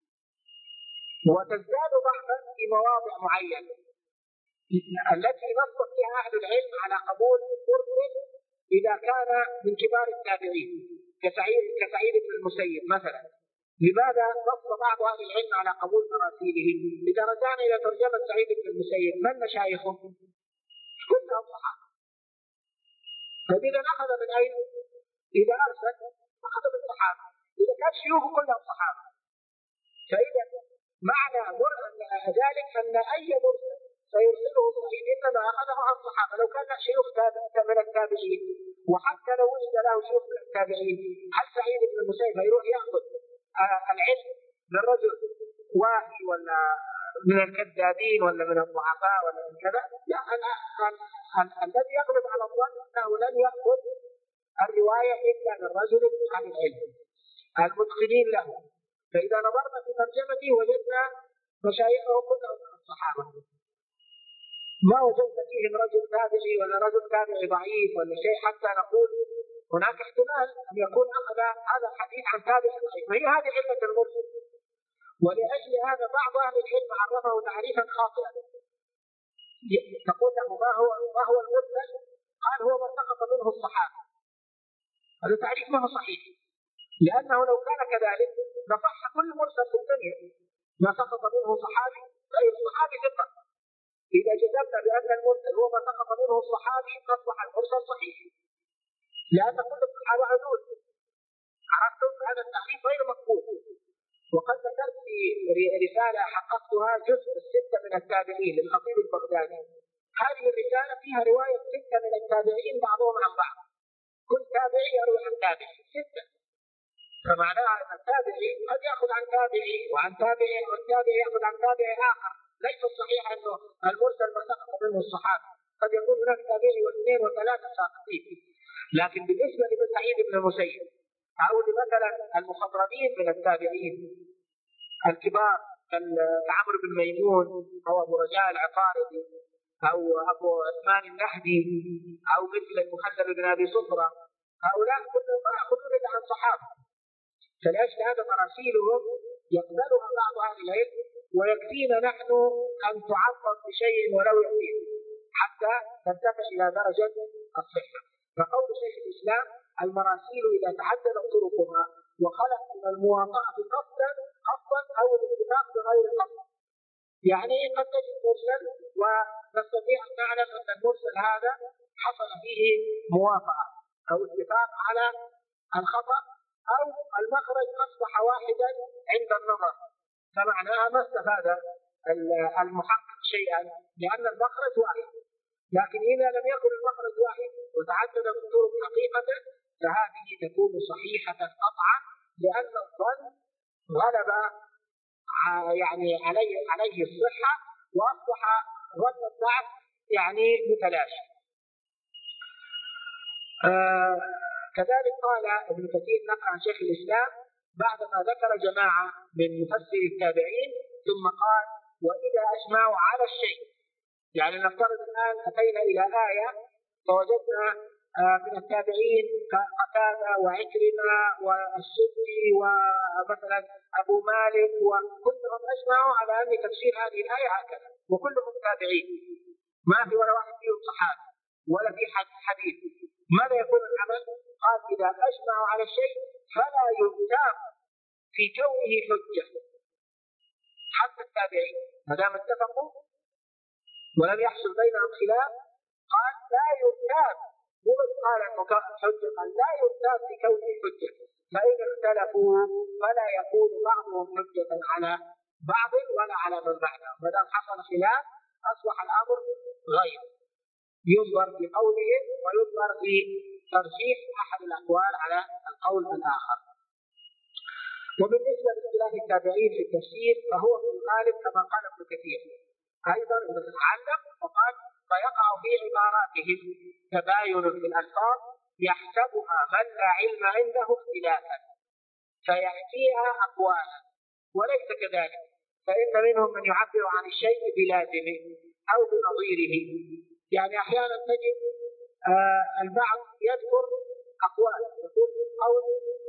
وتزداد ضعفا في مواضع معينة التي نص فيها أهل العلم على قبول المرسل إذا كان من كبار التابعين كسعيد كسعيد بن المسيب مثلا. لماذا نص بعض أهل العلم على قبول مراسيله؟ إذا رجعنا إلى ترجمة سعيد بن المسيب، من مشايخه؟ كلهم صحابة. فإذا أخذ من أين؟ إذا أرسل أخذ من الصحابة، إذا كان شيوخه كلهم صحابة. فإذا معنى ذلك أن أي مرسل سيرسله سعيد إنما أخذه عن الصحابة. لو كان شيوخ من التابعين، وحتى لو وجد له شيوخ من التابعين، هل سعيد بن المسيب يروح يأخذ العلم من رجل واهي ولا من الكذابين ولا من الضعفاء ولا من كذا؟ لا، الذي يغلب على الظن أنه لن يأخذ الرواية إلا من رجل عن العلم المتقنين له. فإذا نظرنا في ترجمته وجدنا مشايخه كلهم من الصحابة، ما وجدنا فيهم رجل تابعي ولا رجل تابعي ضعيف ولا شيء حتى نقول هناك احتمال أن يكون أخذ هذا الحديث عن تابع ضعيف. هي هذه علة المرسل. ولأجل هذا بعض أهل العلم عرفه تعريفا خاطئا. تقول له ما هو ما هو المرسل؟ قال: هو ما سقط منه الصحابة. هذا تعريف ما هو صحيح، لأنه لو كان كذلك لصح كل مرسل في الدنيا. ما سقط منه صحابي غير الصحابي ثقة. إذا جزمنا بأن المرسل هو ما سقط منه الصحابي أصبح المرسل صحيح، لأن كل الصحابة عدول. عرفتم؟ هذا التعريف غير مقبول. وقد ذكرت في رسالة حققتها جزء الستة من التابعين للخطيب البغدادي. هذه الرسالة فيها رواية ستة من التابعين بعضهم عن بعض، كل تابعي يروي عن تابعي ستة. فمعناها أن التابعي قد يأخذ عن تابعي وعن تابعي والتابعي يأخذ عن تابعي آخر. ليس الصحيح أنه المرسل ما سقط منه الصحابة، قد يكون هناك تابعي واثنين وثلاثة ساقطين. لكن بالنسبة لابن سعيد بن المسيب أو مثلا المخضرمين من التابعين الكبار كعمرو بن ميمون أو أبو رجاء العطاردي أو أبو عثمان النهدي أو مثل المخلد بن أبي صفرة، هؤلاء كلهم ما يأخذون إلا عن صحابة. فلأجل هذا مراسيلهم يقبلها بعض أهل العلم، ويكفينا نحن أن تعظم بشيء ولو يسير حتى نرتفع إلى درجة الصحة. فقول شيخ الإسلام: المراسيل إذا تعددت طرقها وخلت من المواطأة قصدا قصدا أو الاتفاق بغير قصد. يعني قد تجد مرسل ونستطيع أن نعلم أن المرسل هذا حصل فيه موافقة أو اتفاق على الخطأ، أو المخرج أصبح واحدا عند النظر، فمعناها ما استفاد المحقق شيئا لأن المخرج واحد، لكن إذا لم يكن المخرج واحد وتعدد الطرق حقيقة فهذه تكون صحيحة قطعا، لأن الظن غلب يعني عليه عليه الصحة وأصبح ظن الضعف يعني متلاشى. آه كذلك قال ابن كثير نقل عن شيخ الإسلام بعدما ذكر جماعة من مفسر التابعين ثم قال وإذا أجمعوا على الشيء، يعني نفترض الآن أتينا إلى آية فوجدنا من التابعين قتادة وعكرمة والسدي ومثلا أبو مالك وكلهم أجمعوا على أن تفسير هذه الآية هكذا وكلهم تابعين، ما في ولا واحد فيهم صحابي ولا في حديث، ماذا يكون العمل؟ قال إذا أجمعوا على الشيء فلا يرتاب في كونه حجة حتى التابعين ما دام اتفقوا ولم يحصل بينهم خلاف، قال لا يرتاب، مو بس قال انه حجه، قال لا يرتاب في كونه حجه، فان اختلفوا فلا يكون بعضهم حجه على بعض ولا على من بعدهم، ما دام حصل خلاف اصبح الامر غير ينظر في قولهم وينظر في ترجيح احد الاقوال على القول الاخر. وبالنسبه لاختلاف التابعين في التفسير فهو في الغالب كما قال ابن كثير ايضا يتعلق، وقال فيقع في عباراتهم تباين في الالفاظ يحسبها من لا علم عنده اختلافا فياتيها اقوالا وليس كذلك، فان منهم من يعبر عن الشيء بلازمه او بنظيره، يعني احيانا تجد آه البعض يذكر اقوال يقول قول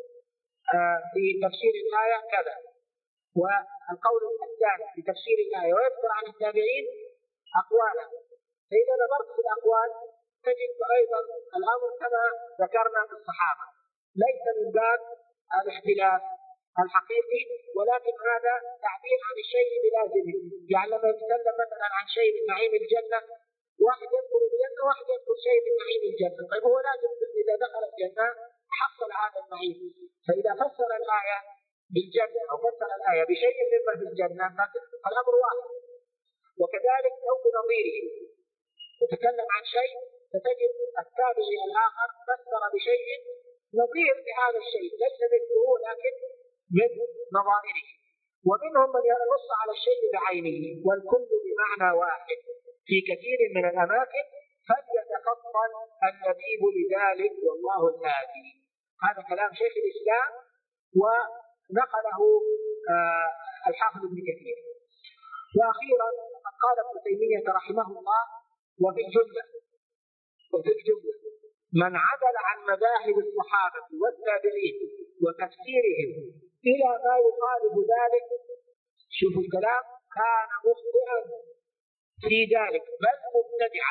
آه في تفسير الايه كذا والقول الثاني في تفسير الآية ويذكر عن التابعين أقوالا، فإذا نظرت في الأقوال تجد أيضا الأمر كما ذكرنا في الصحابة ليس من باب الاختلاف الحقيقي، ولكن هذا تعبير عن الشيء بلازمه، يعني لما يتكلم مثلا عن شيء من نعيم الجنة واحد يذكر الجنة واحد يذكر شيء من نعيم الجنة، طيب هو لازم إذا دخل الجنة حصل هذا النعيم، فإذا فسر الآية بالجنة أو فسر الآية بشيء مما في الجنة فالأمر واحد. وكذلك أو بنظيره يتكلم عن شيء فتجد التابعي الآخر فسر بشيء نظير لهذا الشيء ليس مثله لكن من نظائره، ومنهم من ينص على الشيء بعينه والكل بمعنى واحد في كثير من الأماكن فليتفطن اللبيب لذلك والله الهادي. هذا كلام شيخ الإسلام ونقله آه الحافظ ابن كثير. وأخيرا قال ابن تيمية رحمه الله وفي الجملة وفي الجملة من عدل عن مذاهب الصحابة والتابعين وتفسيرهم إلى ما يخالف ذلك، شوفوا الكلام، كان مخطئا في ذلك بل مبتدعا.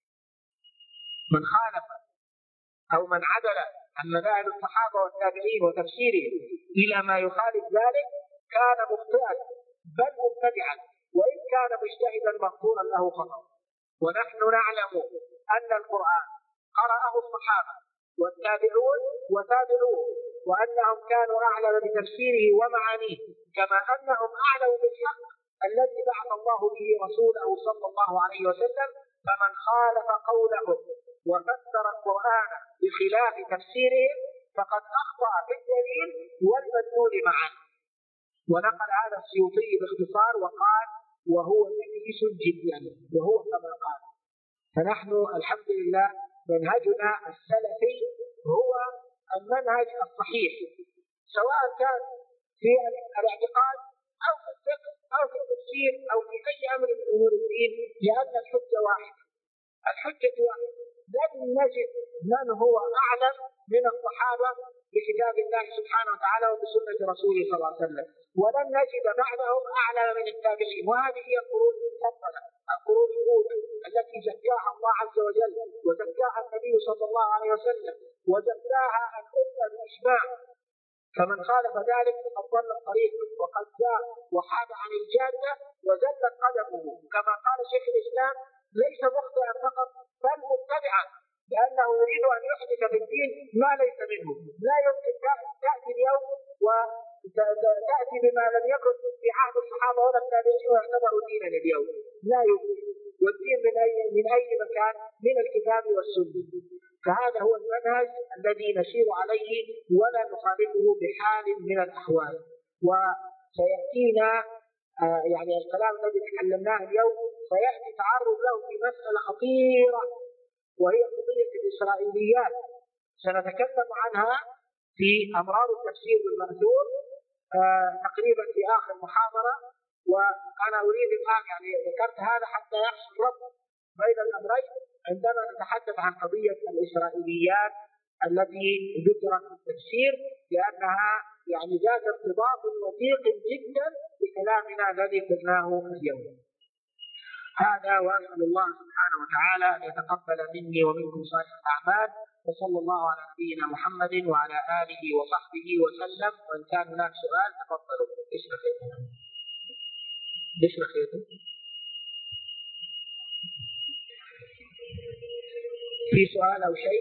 من خالف أو من عدل عن مذاهب الصحابة والتابعين وتفسيرهم إلى ما يخالف ذلك كان مخطئا بل مبتدعا، وإن كان مجتهدا مغفورا له خطأ. ونحن نعلم أن القرآن قرأه الصحابة والتابعون وتابعوه، وأنهم كانوا أعلم بتفسيره ومعانيه، كما أنهم أعلم بالحق الذي بعث الله به رسوله صلى الله عليه وسلم. فمن خالف قولهم وفسر القرآن بخلاف تفسيرهم فقد أخطأ في الدليل والمدلول معا. ونقل هذا السيوطي باختصار وقال وهو نفيس جدا، وهو كما قال. فنحن الحمد لله منهجنا السلفي هو المنهج الصحيح، سواء كان في الاعتقاد أو في الفقه أو في التفسير أو في أي أمر من أمور الدين، لأن الحجة واحدة. الحجة واحدة، لن نجد من هو أعلم من الصحابة بكتاب الله سبحانه وتعالى وبسنة رسوله صلى الله عليه وسلم، ولن نجد بعدهم أعلم من التابعين. وهذه هي القرون المفضلة، القرون الأولى التي زكاها الله عز وجل وزكاها النبي صلى الله عليه وسلم وزكاها الأمة بالإجماع. فمن خالف ذلك فقد ضل الطريق وقد جاء وحاد عن الجادة وزلت قدمه، كما قال شيخ الإسلام ليس مخطئا فقط بل مبتدعا، لأنه يريد أن يحدث في الدين ما ليس منه. لا يمكن تأتي اليوم تأتي بما لم يكن في عهد الصحابة ولا التابعين ويعتبر دينا اليوم. لا يوجد، والدين من أي من أي مكان؟ من الكتاب والسنة. فهذا هو المنهج الذي نسير عليه ولا نخالفه بحال من الأحوال. وسيأتينا آه يعني الكلام الذي تكلمناه اليوم سيأتي تعرض له في مسألة خطيرة، وهي قضية الإسرائيليات، سنتكلم عنها في أمراض التفسير بالمأثور آه تقريبا في آخر محاضرة. وأنا أريد الآن يعني ذكرت هذا حتى يحصل ربط بين الأمرين عندما نتحدث عن قضية الإسرائيليات التي ذكرت في التفسير، لأنها يعني ذات ارتباط وثيق جدا بكلامنا الذي قلناه اليوم. هذا، وأسأل الله سبحانه وتعالى أن يتقبل مني ومنكم صالح الأعمال، وصلى الله على نبينا محمد وعلى آله وصحبه وسلم. وإن كان هناك سؤال تفضلوا. إيش رخيتم؟ إيش رخيتم؟ في سؤال أو شيء؟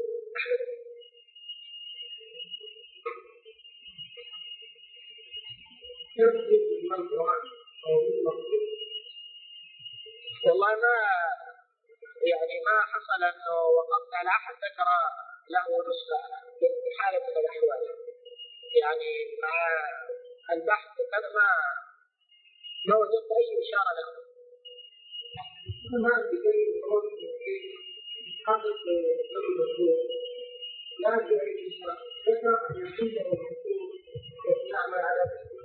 والله ما يعني ما حصل انه وقفت على احد ذكر له نسخه في حاله من الاحوال، يعني مع البحث وكذا ما ما وجدت اي اشاره له. ما عندي اي حدث لا يوجد اي اشاره، ذكر ان السنه والمسلوب يعمل على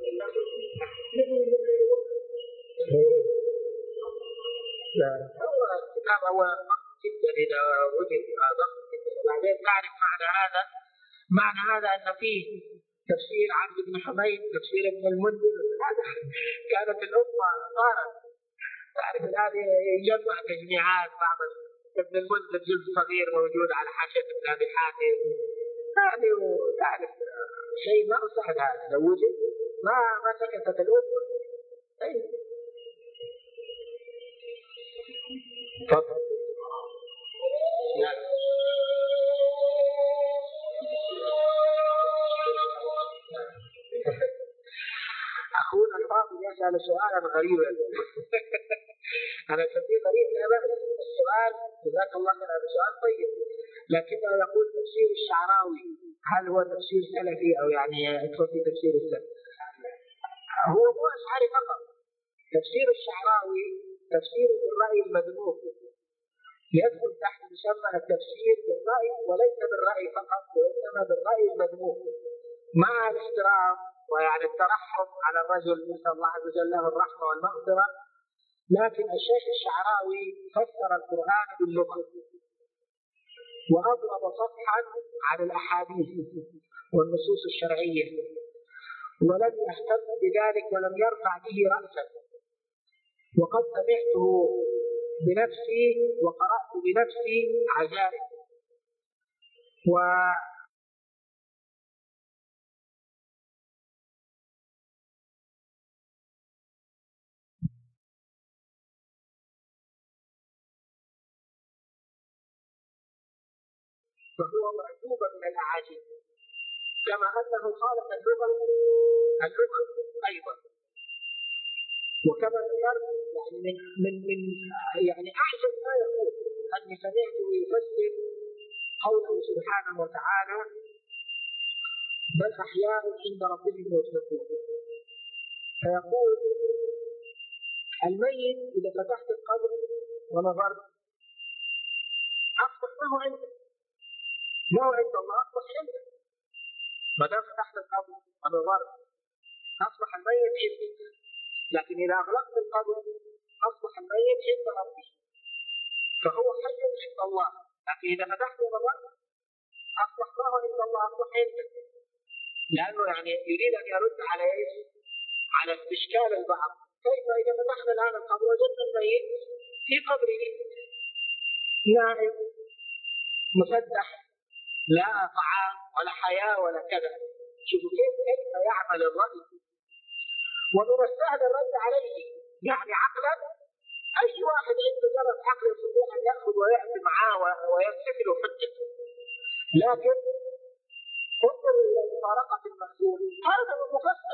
لا هو الكتاب هو جدا إذا وجد ضغط جدا. وبعدين تعرف معنى هذا، معنى هذا أن فيه تفسير عبد بن حميد، تفسير ابن المنذر، هذا كانت الأمة صارت تعرف الآن يجمع تجميعات. بعض ابن المنذر جزء صغير موجود على حاشية ابن أبي حاتم، يعني وتعرف شيء ما سهل هذا لو وجد ما ما سكتت الأمة. أي تفضل. أخونا الفاضل يسأل سؤالا غريبا. أنا كثير غريب هذا السؤال، جزاك الله خير، هذا سؤال طيب، لكنه يقول تفسير الشعراوي هل هو تفسير سلفي أو يعني يدخل في تفسير السلف؟ هو مو أشعري فقط. تفسير الشعراوي تفسير بالرأي المذموم، يدخل تحت مسمى التفسير بالرأي، وليس بالرأي فقط وإنما بالرأي المذموم، مع الاحترام ويعني الترحم على الرجل، نسأل الله عز وجل له الرحمة والمغفرة. لكن الشيخ الشعراوي فسر القرآن باللغة وأضرب صفحا عن الأحاديث والنصوص الشرعية، ولم يهتم بذلك ولم يرفع به رأسا. وقد سمعته بنفسي وقرأت بنفسي عجائب. و فهو معجوب من الأعاجيب، كما أنه خالف اللغة اللغة أيضا. وكما ذكرت يعني من من من يعني أعجب ما يقول أني سمعته يفسر قوله سبحانه وتعالى بل أحياء عند ربهم يرزقون، فيقول الميت إذا فتحت القبر ونظرت أصبح ما هو عندك، ما هو عند الله، أصبح عندك. ما دام فتحت القبر ونظرت أصبح الميت عندك، لكن إذا أغلقت القبر أصبح الميت عند ربه، فهو حي عند الله. لكن إذا فتحت ونظرت أصبح ما هو عند الله، أصبح عندك. لأنه يعني يريد أن يرد على إيش؟ على استشكال البعض. كيف إذا فتحنا الآن القبر وجدنا الميت في قبره نائم مسدح، لا طعام ولا حياة ولا كذا. شوفوا كيف كيف يعمل الرجل. ومن السهل الرد عليه، يعني عقلا أي واحد عنده درس عقل يستطيع أن يأخذ ويأتي معاه ويمتثل حجته. لكن انظر إلى مفارقة المسؤول، هذا المفسر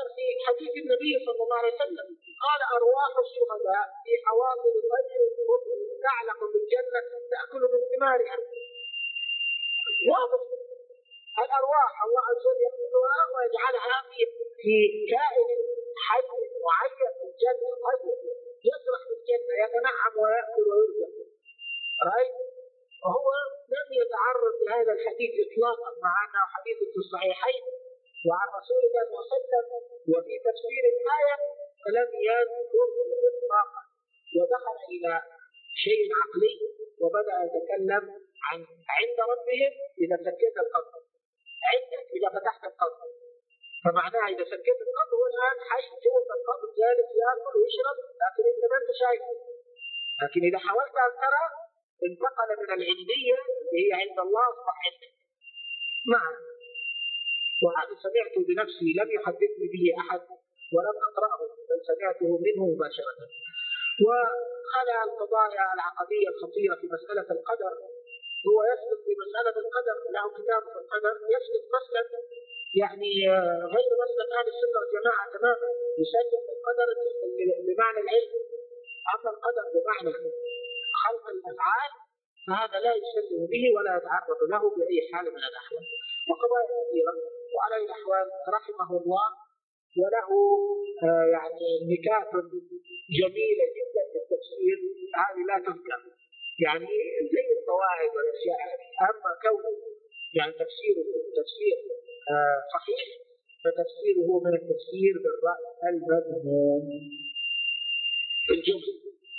حديث النبي صلى الله عليه وسلم قال أرواح الشهداء في حواصل الغير تعلق بالجنة تأكل من ثمارها. واضح الأرواح الله عز وجل يأخذها ويجعلها في في كائن حي معين في الجنة، حي يسرح في الجنة يتنعم ويأكل ويرزق. رأيت؟ وهو لم يتعرض لهذا الحديث إطلاقا مع أنه حديث في الصحيحين وعن رسول الله صلى الله عليه وسلم وفي تفسير الآية فلم يذكر إطلاقا، ودخل إلى شيء عقلي وبدأ يتكلم عن عند ربهم إذا سكت القبر، عندك إذا فتحت القبر، فمعناه إذا سكت القبر هو الآن حي جوه القبر جالس يأكل ويشرب لكن أنت ما أنت شايفه. لكن إذا حاولت أن ترى انتقل من العندية اللي هي عند الله أصبح عندك. نعم، وهذا سمعته بنفسي لم يحدثني به أحد ولم أقرأه بل سمعته منه مباشرة. وخلع القضايا العقدية الخطيرة في مسألة القدر، هو يسلك في مسألة القدر له كتاب في القدر يسلك مسلك يعني غير مسلك أهل السنة والجماعة تماما، يسلك القدر بمعنى العلم، أما القدر بمعنى خلق الأفعال فهذا لا يسلم به ولا يتعرض له بأي حال من الأحوال. وقضايا كثيرة، وعلى الأحوال رحمه الله وله آه يعني نكات جميلة جدا في التفسير هذه لا تذكر، يعني زي القواعد والأشياء. أما كونه يعني تفسيره تفسير آه صحيح فتفسيره من التفسير بالرأي المذموم في الجملة.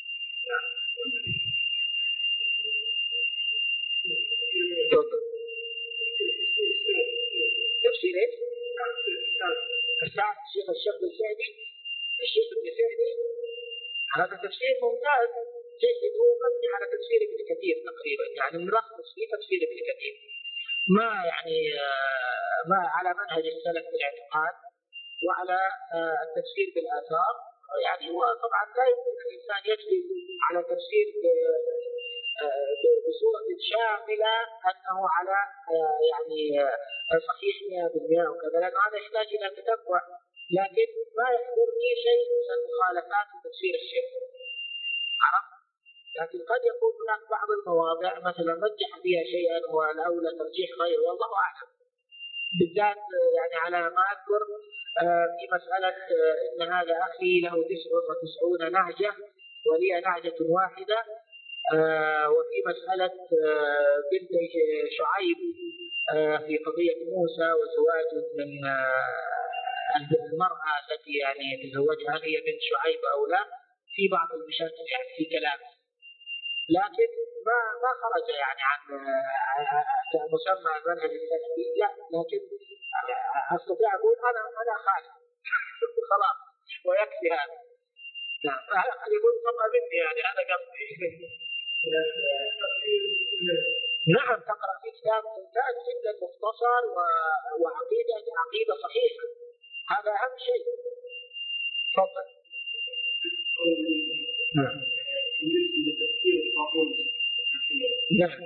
تفسير ايش؟ السعد الشيخ الشيخ السعدي الشيخ السعدي هذا تفسير ممتاز جيد، هو مبني على تفسير ابن كثير تقريبا، يعني ملخص في تفسير ابن كثير، ما يعني ما على منهج السلف في الاعتقاد وعلى التفسير بالآثار. يعني هو طبعا لا يمكن الإنسان يجري على تفسير بصورة شاملة أنه على يعني صحيح مئة بالمئة وكذا، لأنه هذا يحتاج إلى تتبع. لكن ما يحضرني شيء من المخالفات في تفسير الشيخ، عرفت؟ لكن قد يكون هناك بعض المواضع مثلا رجح فيها شيئا والأولى ترجيح غيره والله أعلم، بالذات يعني على ما أذكر في مسألة إن هذا أخي له تسع وتسعون نعجة ولي نعجة واحدة، وفي مسألة بنت شعيب في قضية موسى وزواج من المرأة التي يعني يتزوجها هي بنت شعيب أو لا، في بعض المشاكل يعني في كلام، لكن ما ما خرج يعني عن مسمى المنهج السلفي، لا، لكن أستطيع أقول أنا أنا خالف خلاص ويكفي هذا. نعم، هذا يقول طبعا مني يعني هذا قصدي. نعم، تقرأ في كتاب ممتاز جدا مختصر وعقيدة عقيدة صحيحة، هذا أهم شيء. تفضل. نعم. نعم.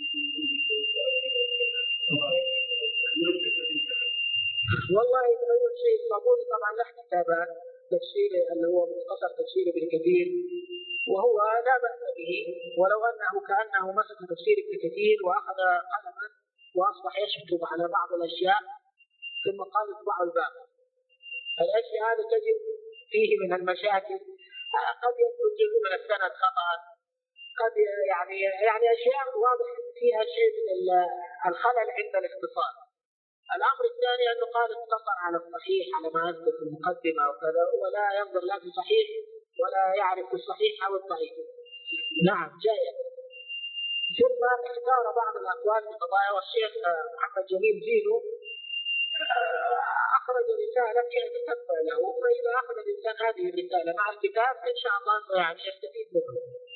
والله أول شيء الصابوني طبعا له كتابات تفسير اللي هو مختصر تفسير ابن كثير وهو لا بأس به، ولو أنه كأنه مسك تفسير ابن كثير وأخذ قلما وأصبح يشطب على بعض الأشياء ثم قال اطبعوا الباقي. الأشياء هذه تجد فيه من المشاكل، قد يكون جزء من السند خطأ، قد يعني يعني أشياء واضح فيها شيء من الخلل عند الاختصار. الأمر الثاني أنه قال اقتصر على الصحيح على ما أذكر في المقدمة وكذا، ولا ينظر لا في صحيح ولا يعرف في الصحيح أو الضعيف. نعم جيد. ثم اختار بعض الأقوال في قضايا، والشيخ محمد جميل زينو أخرج رسالة فيها تتبع له، فإذا أخذ الإنسان هذه الرسالة مع الكتاب إن شاء الله يعني يستفيد منه.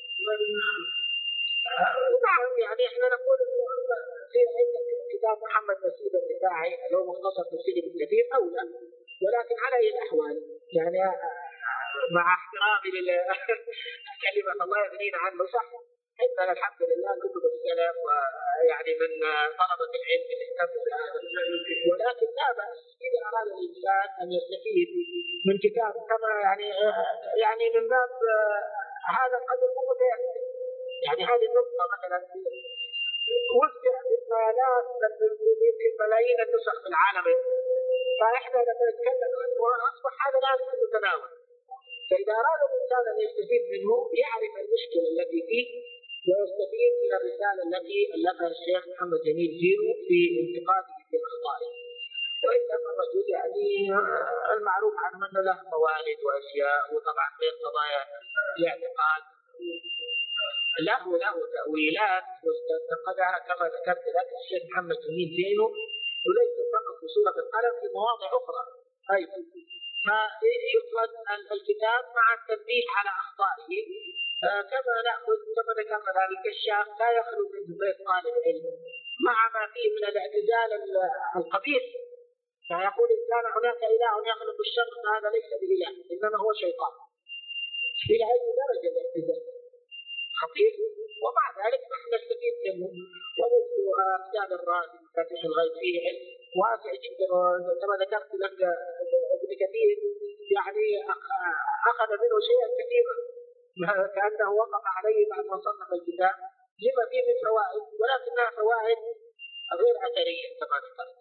نعم، يعني احنا نقول في عندك كتاب محمد نسيب الرفاعي اللي هو مختصر تفسير ابن كثير أولى، ولكن على أي الأحوال يعني مع احترامي لكلمة الله يغنينا عنه صح، عندنا الحمد لله كتب السلف ويعني من طلبة العلم اللي اهتموا بهذا، ولكن لا بأس إذا أراد الإنسان أن يستفيد من كتاب كما يعني يعني من باب هذا قد يكون متيسر. يعني هذه النقطة مثلا وزع بالآلاف يمكن ملايين النسخ في العالم، فإحنا لما نتكلم عنه أصبح هذا الآن في المتناول. فإذا أراد الإنسان أن يستفيد منه يعرف المشكلة التي فيه ويستفيد من الرسالة التي ألفها الشيخ محمد جميل زينو في انتقاده في أخطائه. وإلا الرجل يعني المعروف عنه أنه له موالد وأشياء، وطبعا غير قضايا الاعتقاد له له تأويلات واستنتقدها كما ذكرت لك الشيخ محمد جميل زينو، وليس فقط في سورة القلم، في مواضع أخرى أيضا. فيؤخذ الكتاب مع التنبيه على أخطائه، كما نأخذ كما ذكرنا هذا الكشاف لا يخلو من بيت طالب علم مع ما فيه من الاعتزال القبيح. فيقول إن كان هناك إله يخلق الشر فهذا ليس بإله إنما هو شيطان. إلى أي درجة الاعتزال خطير، ومع ذلك نحن نستفيد منه. ومثل كتاب الرازي مفاتيح الغيب فيه علم واسع جدا، كما ذكرت لك ابن كثير يعني أخذ منه شيئا كثيرا كأنه وقف عليه بعد ما صنف الكتاب لما فيه من فوائد، ولكنها فوائد غير أثرية كما ذكرت.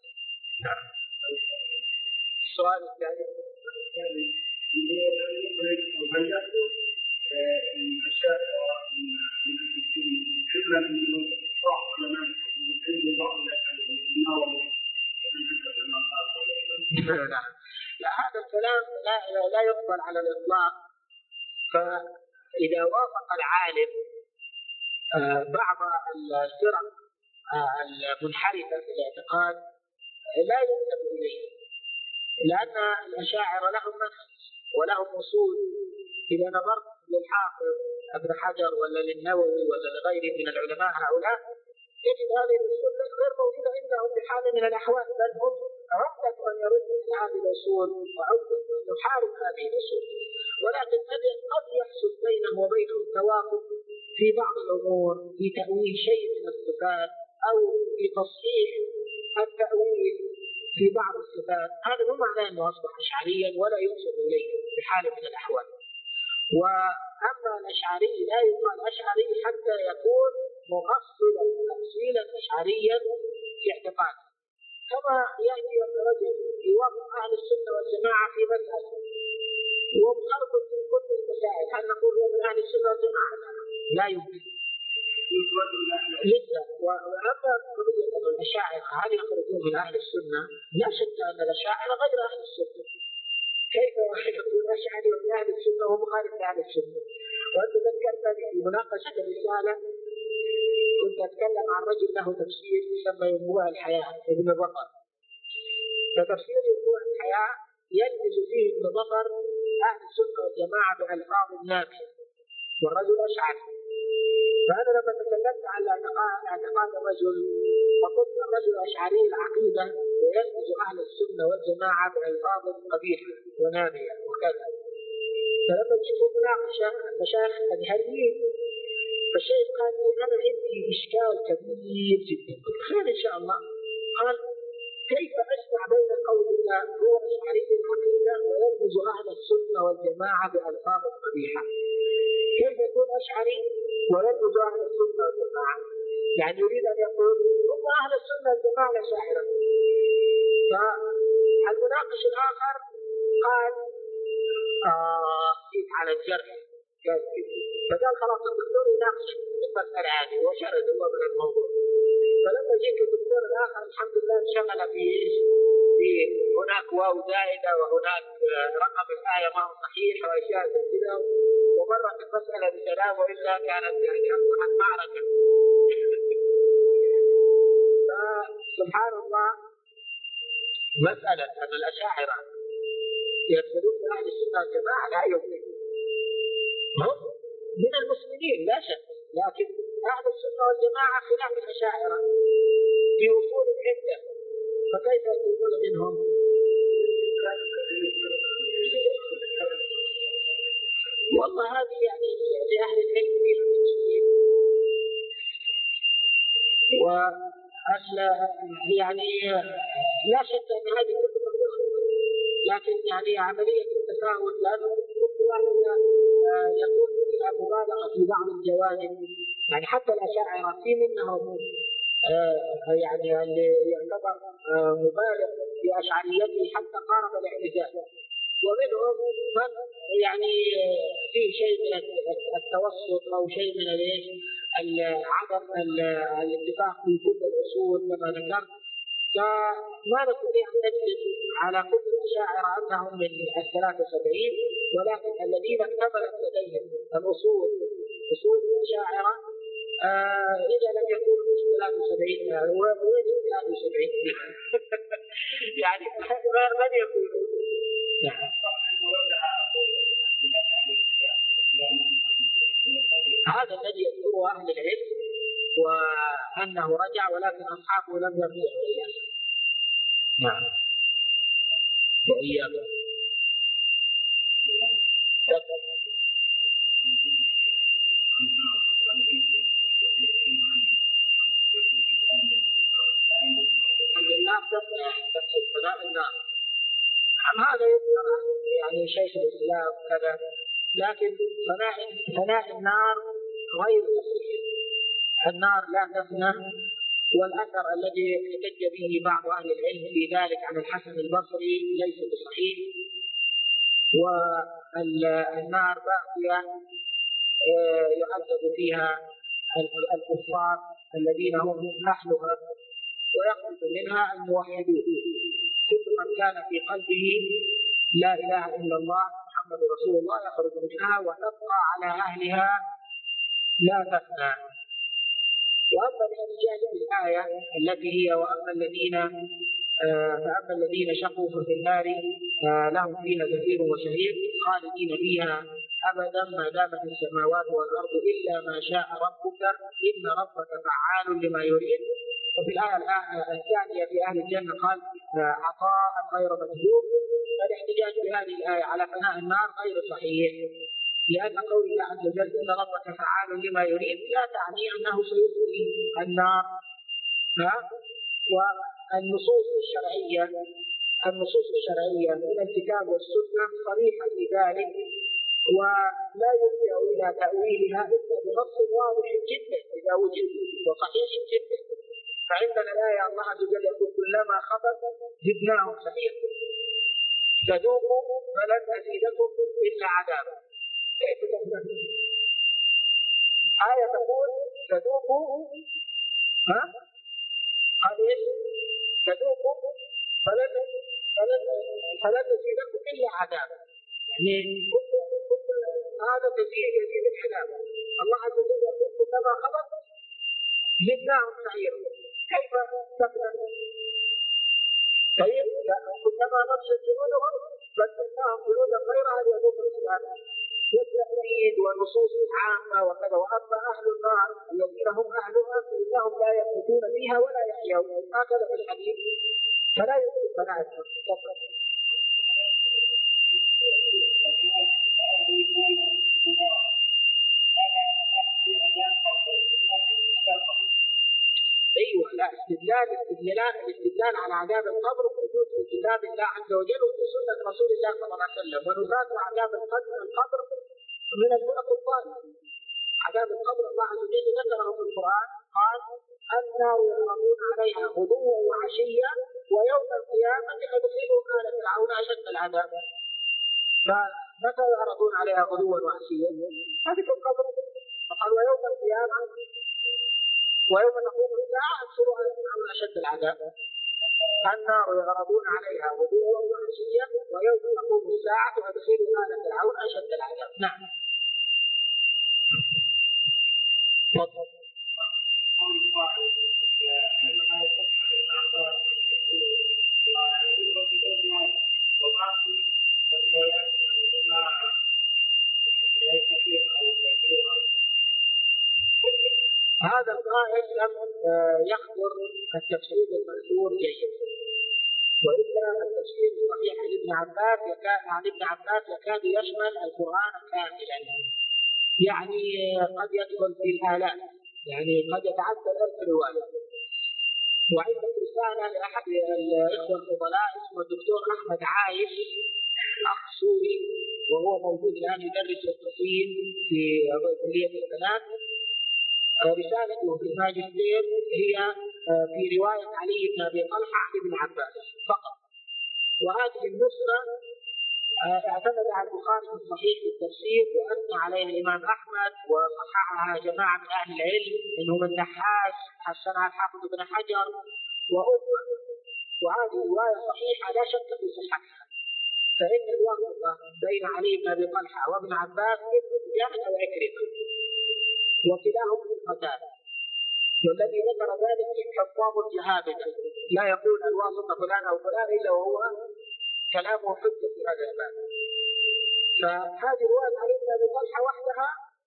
السؤال الثاني لا، هذا الكلام لا, لا يقبل على الإطلاق. فإذا وافق العالم بعض الفرق المنحرفة في الاعتقاد لا ينسب إليه، لأن الأشاعرة لهم منهج ولهم أصول. إذا نظرت للحافظ ابن حجر ولا للنووي ولا لغيره من العلماء هؤلاء يجد هذه الأصول غير موجودة عندهم بحال من الأحوال، بل هم عمدة من يرد من هذه الأصول وعمدة من يحارب هذه الأصول. ولكن قد يحصل بينهم وبينهم توافق في بعض الأمور، في تأويل شيء من الصفات أو في تصحيح التأويل في بعض الصفات. هذا مو معناه أنه أصبح أشعريا ولا ينسب إليه بحال من الأحوال. وأما الأشعري لا يقال أشعري حتى يكون مؤصلا تأصيلا أشعريا في اعتقاده. كما يأتي رجل يوافق أهل السنة والجماعة في مسألة ومخالف في كل المسائل، هل نقول هو من أهل السنة والجماعة؟ لا يمكن لسه. وأما قضية الأشاعرة هل يخرجون من أهل السنة؟ لا شك أن الأشاعرة غير أهل السنة. كيف يكون أشعري من أهل السنة ومخالف لأهل السنة؟ وأنت ذكرتني في مناقشة الرسالة كنت أتكلم عن رجل له تفسير يسمى ينبوع الحياة ابن ظفر. فتفسير ينبوع الحياة يلمس فيه ابن ظفر أهل السنة والجماعة بألفاظ نافية، والرجل أشعري. فأنا لما تكلمت عن اعتقاد الرجل فقلت الرجل أشعري العقيدة ويلمس أهل السنة والجماعة بألفاظ قبيحة ونامية وكذا. فلما تشوفوا مناقشة المشايخ الأزهريين فالشيخ قال لي أنا عندي إشكال كبير جدا. خير إن شاء الله. قال كيف أجمع بين قولنا هو أشعري العقيدة ويلمس أهل السنة والجماعة بألفاظ قبيحة؟ كيف يكون أشعري ويلمس أهل السنة والجماعة؟ يعني يريد أن يقول هم أهل السنة والجماعة الأشاعرة. فالمناقش الآخر قال آه على الجرح، فقال خلاص الدكتور يناقش المسألة هذه وشرد هو من الموضوع. فلما جيت الدكتور الآخر الحمد لله انشغل في في هناك واو زائدة وهناك رقم الآية ما هو صحيح وأشياء كذا، ومرت المسألة بسلام، وإلا كانت يعني أصبحت معركة. فسبحان الله مسألة أن الأشاعرة يدخلون في أهل السنة والجماعة لا يمكن. هم من المسلمين لا شك، لكن أهل السنة والجماعة خلاف الأشاعرة في وصول العدة، فكيف يكونون منهم؟ والله هذه يعني لأهل العلم في المسلمين وأن يعني لا شك أن هذه كلها، لكن يعني عملية التفاوت لأنه كل واحد يكون فيها مبالغة في بعض الجوانب، يعني حتى الأشاعرة في منهم آه يعني اللي يعتبر آه مبالغ في أشعريته حتى قارب الاعتزال، ومنهم من يعني فيه شيء من التوسط أو شيء من عدم الاتفاق في كل الأصول كما ذكرت. فما نستطيع أن نجد على كل الأشاعرة أنهم من الثلاثة وسبعين، ولكن الذين اكتملت لديهم الأصول أصول الأشاعرة آه إذا لم يكونوا من ثلاثة وسبعين وين ثلاثة وسبعين يعني من يكونوا؟ هذا الذي يذكره أهل العلم وأنه رجع، ولكن أصحابه لم يرجعوا إليه. نعم. وإياكم. النار تفسير فناء النار. عن هذا يعني شيخ الإسلام كذا، لكن فناء فناء النار غير صحيح. النار لا تفنى، والأثر الذي احتج به بعض أهل العلم في ذلك عن الحسن البصري ليس بصحيح. والنار باقية يعذب فيها الكفار الذين هم أهلها، ويخرج منها الموحدون، كل من كان في قلبه لا إله إلا الله محمد رسول الله يخرج منها وتبقى على أهلها لا تفنى. وأما بجانب الآية التي هي وأما الذين آه فأما الذين شقوا ففي النار آه لهم فيها زفير وشهيق خالدين فيها أبدا ما دامت السماوات والأرض إلا ما شاء ربك إن ربك فعال لما يريد. وفي الآية الثانية في أهل الجنة قال آه عطاء غير مجدود. فالاحتجاج بهذه الآية على فناء النار غير صحيح، لأن قول الله عز وجل إن ربك فعال لما يريد لا تعني أنه سيفني النار. والنصوص الشرعية النصوص الشرعية من الكتاب والسنة صريحة في ذلك، ولا يلجأ إلى تأويلها إلا بنص واضح جدا إذا وجد وصحيح جدا. فعندنا الآية الله عز وجل يقول كلما خبث زدناهم سعيرا فذوقوا فلن أزيدكم إلا عذابا. كيف تفهم؟ آية تقول فذوقوا ها؟ قال إيش؟ فذوقوا فلن فلن فلن أزيدكم إلا عذابا. يعني هذا تزيد يزيد العذاب. الله عز وجل يقول كلما خبث زدناهم سعيرا. كيف تفهم؟ طيب كلما نضجت جلودهم بدلناهم جلودا غيرها ليذوقوا العذاب. والتأكيد والنصوص العامة وكذا. وأما أهل النار الذين هم أهلها فإنهم لا يموتون فيها ولا يحيون، هكذا في الحديث. فلا يمكن فناء النار. أيوة لا استدلال استدلال الاستدلال على عذاب القبر موجود في كتاب الله عز وجل وفي سنة رسول الله صلى الله عليه وسلم. ونفات عذاب القبر القبر من الفرق الضالة. عذاب القبر الله عز وجل ذكره في القرآن قال النار يعرضون عليها غدوا وعشيا ويوم القيامة يدخلون آل فرعون أشد العذاب. فمتى يعرضون عليها غدوا وعشيا؟ هذه في القبر. فقال ويوم القيامة ويوم تقوم الساعة أبصروا على فرعون أشد العذاب. النار يعرضون عليها غدوا وعشيا ويوم تقوم الساعة أبصروا على فرعون أشد العذاب. نعم. هذا القائل لم يخبر التفسير المأثور جيد، وإلا التفسير الصحيح عن ابن عباس عن ابن عباس يكاد يشمل القرآن كاملا، يعني قد يدخل في الآلاف، يعني قد يتعدى ألف رواية. وعندك رسالة لأحد الإخوة الفضلاء اسمه الدكتور أحمد عايش، أخ سوري، وهو موجود الآن يدرس التصميم في كلية الكلام. رسالته في الماجستير هي في رواية علي بن أبي طلحة عن ابن عباس فقط، وهذه النسخة اعتمدها البخاري في الصحيح في التفسير، وأثنى عليها الإمام أحمد وصححها جماعة من أهل العلم منهم النحاس، حسنها الحافظ ابن حجر وأخرى، وهذه رواية صحيحة لا شك في صحتها. فإن الواسطة بين علي بن أبي طلحة وابن عباس ابن زياد أو عكرمة، وكلاهما من قتادة، والذي ذكر ذلك حفاظ الجهابذة لا يقول الواسطة فلان أو فلان إلا وهو كلامه حجة في هذا الباب. فهذه رواية علي بن أبي طلحة وحدها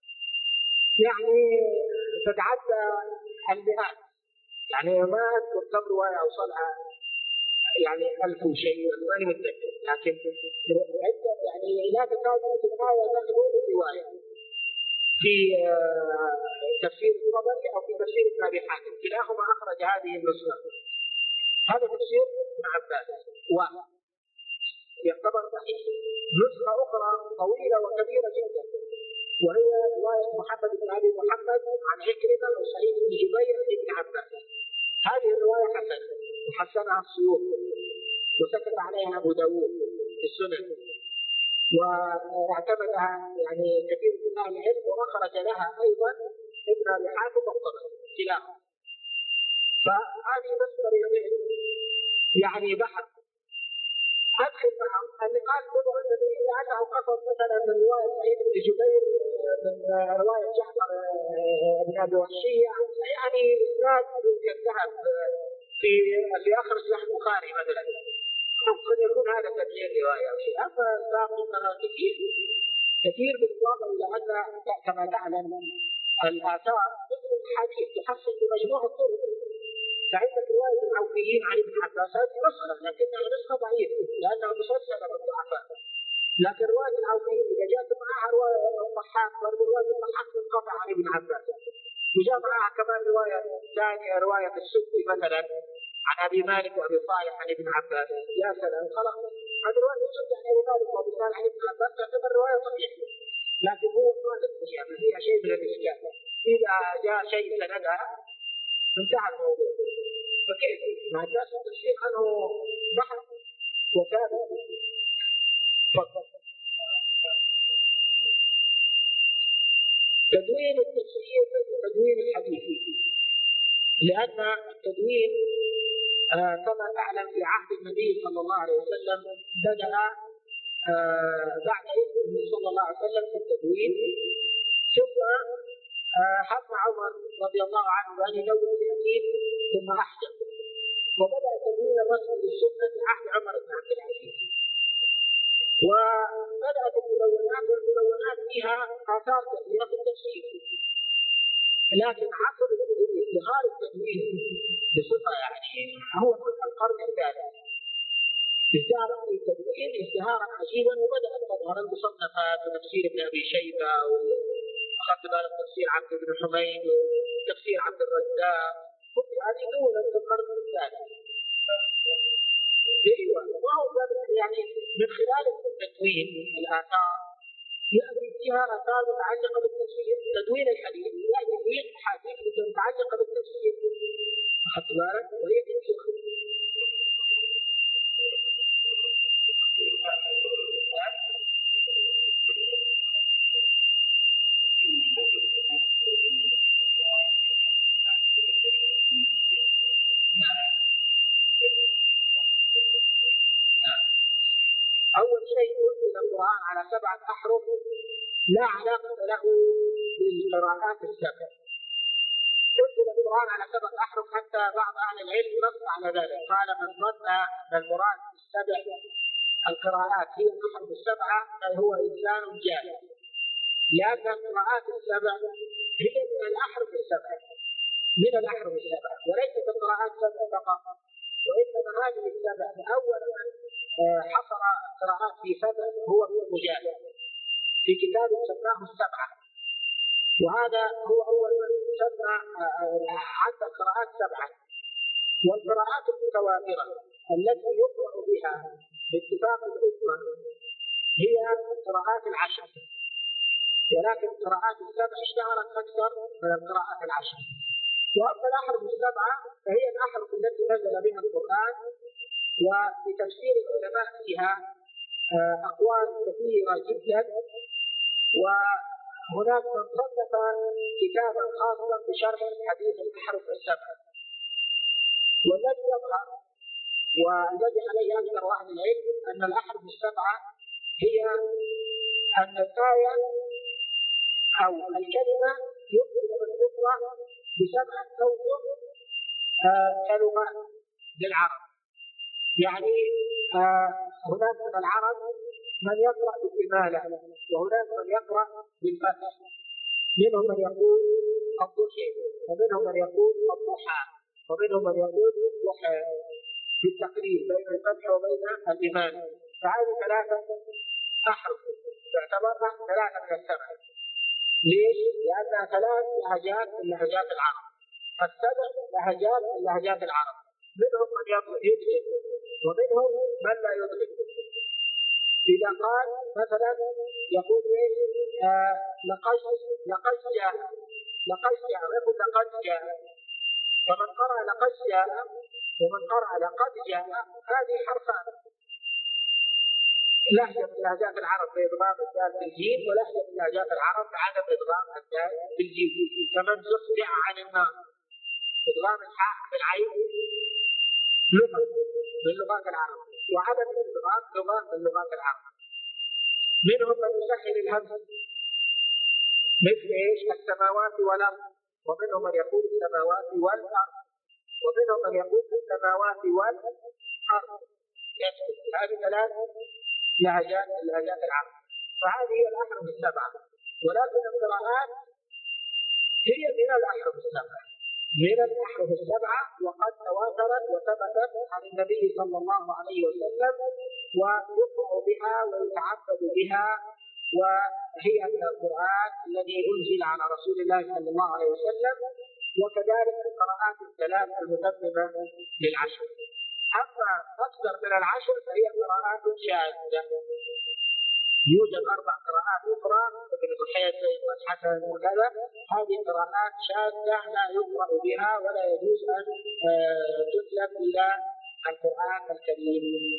يعني تتعدى المئات، يعني ما أذكر كم رواية أوصلها يعني ألف شيء ماني متذكر، لكن يعني لا تكاد في الآية تخلو من رواية في تفسير الطبري أو في تفسير ابن أبي حاتم، كلاهما أخرج هذه النسخة. هذا تفسير ابن عباس واحد يعتبر صحيح. نسخة أخرى طويلة وكبيرة جدا وهي رواية محمد بن أبي محمد عن عكرمة وسعيد بن جبير عن ابن عباس. هذه الرواية حسنة وحسنها السيوطي وسكت عليها أبو داود في السنن، واعتمدها يعني كثير من أهل العلم، وأخرج لها أيضا ابن أبي حاتم الطبري كلاهما. فهذه بس طريقين يعني بحث أدخل معهم النقاش تظهر لأنه قصد مثلا من رواية سعيد بن جبير من رواية جعفر بن أبي وحشية، يعني إسناد كالذهب في في آخر صحيح البخاري مثلا، قد يكون هذا تبعير رواية أو شيء. أما الباقي كثير كثير بالإضافة إلى أن كما تعلم الآثار مثل الحديث تحصل بمجموع الطرق. فعندك رواية العوفيين عن ابن عباس هذه نسخة لكنها نسخة ضعيفة لأنها مسلسلة بالضعفاء، لكن رواية العوفيين إذا جاءت معها رواية الضحاك برضو رواية الضحاك منقطع عن ابن عباس، وجاء معها كمان رواية ثانية رواية السدي مثلا عن أبي مالك وأبي صالح عن ابن عباس. يا سلام خلاص هذه رواية السدي عن أبي مالك وأبي صالح عن ابن عباس تعتبر رواية صحيحة، لكن هو صادق فيها فيها شيء من الإشكال. إذا جاء شيء سندها انتهى الموضوع. فكيف مع الناس التفسير عنه بحث وكابل. فقط تدوين التفسير تدوين الحديث، لأن التدوين آه كما تعلم في عهد النبي صلى الله عليه وسلم بدأ آه بعد إذنه صلى الله عليه وسلم في التدوين، ثم حق عمر رضي الله عنه بأن يدون الحديث ثم أحجب، وبدأ تدوين الرسم للسنة في عهد عمر بن عبد العزيز، وبدأت المدونات والمدونات فيها آثار كثيرة في التفسير. لكن عصر ازدهار التدوين بصفة يعني هو في القرن الثالث، ازدهر التدوين ازدهارا عجيبا، وبدأت تظهر المصنفات وتفسير ابن أبي شيبة أخذت بالك تفسير عبد بن حميد وتفسير عبد الرزاق، كل هذه دولة في القرن الثالث. وهو يعني من خلال التدوين الآثار يأتي فيها آثار متعلقة بالتفسير، تدوين الحديث يعني فيه حديث متعلقة بالتفسير أخذت بالك وهي تفسير. أول شيء أنزل القرآن على سبعة أحرف لا علاقة له بالقراءات السبع. أنزل القرآن على سبعة أحرف حتى بعض أهل العلم نص على ذلك، قال من ظن أن المراد بالسبع القراءات هي الأحرف السبعة فهو إنسان جاهل، لأن القراءات السبع هي من الأحرف السبع من الأحرف السبع وليست القراءات سبع فقط، وإنما هذه السبع أول من حصر القراءات في سبع هو ابن مجاهد في كتاب سماه السبعة، وهذا هو أول من سمى عد القراءات سبعة. والقراءات المتواترة التي يقرأ بها باتفاق الأمة هي القراءات العشر، ولكن القراءات السبع اشتهرت أكثر من القراءات العشر. وأما الأحرف السبعة فهي الأحرف التي نزل بها القرآن، وبتفسير العلماء فيها أقوال كثيرة جدا، وهناك من صنف كتابا خاصا بشرح حديث الأحرف السبعة. والذي يظهر والذي عليه أكثر أهل العلم أن الأحرف السبعة هي أن الآية أو الكلمة يمكن أن تقرأ بسبعة أوجه كلمات للعرب. يعني آه هناك من العرب من يقرأ بالإمالة، وهناك من يقرأ بالفتح، منهم من يقول الضحى، ومنهم من يقول الضحى، ومنهم من يقول الضحى بالتقريب بين الفتح وبين الإمالة. فهذه ثلاثة أحرف تعتبرها ثلاثة من السبعة. ليش؟ لأنها ثلاث لهجات من لهجات العرب، السبع لهجات من لهجات العرب، منهم من يدخل ومنهم من لا يدخل. إذا قال مثلا يقول إيه آه لقد لقد جاء لقد جاء ويقول لقد جاء، فمن قرأ لقد جاء ومن قرأ لقد جاء هذه حرفان، لهجة من لهجات العرب بإضغام الدال بالجيم، ولهجة من لهجات العرب بعدم إضغام الدال بالجيم. كمن زحزح عن النار، إضغام الحاء بالعين لغة من لغات العرب، وعدم الإضغام لغة من لغات العرب. منهم من يسهل الهمز مثل إيش؟ السماوات والأرض، ومنهم من يقول السماوات والأرض، ومنهم من يقول السماوات والأرض. هذه ثلاث لهجات من لهجات العرب، فهذه هي الأحرف السبعة. ولكن القراءات هي من الأحرف السبعة من الأحرف السبعة وقد تواترت وثبتت عن النبي صلى الله عليه وسلم، ويقرأ بها ويتعبد بها، وهي من القرآن الذي أنزل على رسول الله صلى الله عليه وسلم، وكذلك القراءات الثلاث المتممة للعشر. أما أكثر من العشر فهي قراءات شاذة. يوجد أربع قراءات أخرى ابن الحسن والحسن وكذا، هذه قراءات شاذة لا يقرأ بها ولا يجوز أن تسلم إلى القرآن الكريم.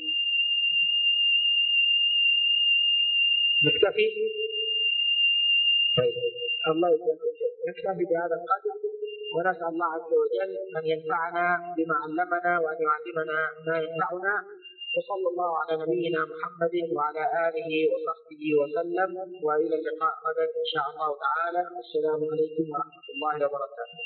نكتفي؟ طيب الله يجزاك خير. نكتفي بهذا القدر، ونسأل الله عز وجل أن ينفعنا بما علمنا وأن يعلمنا ما ينفعنا، وصلى الله على نبينا محمد وعلى آله وصحبه وسلم، وإلى اللقاء غدا إن شاء الله تعالى. السلام عليكم ورحمة الله وبركاته.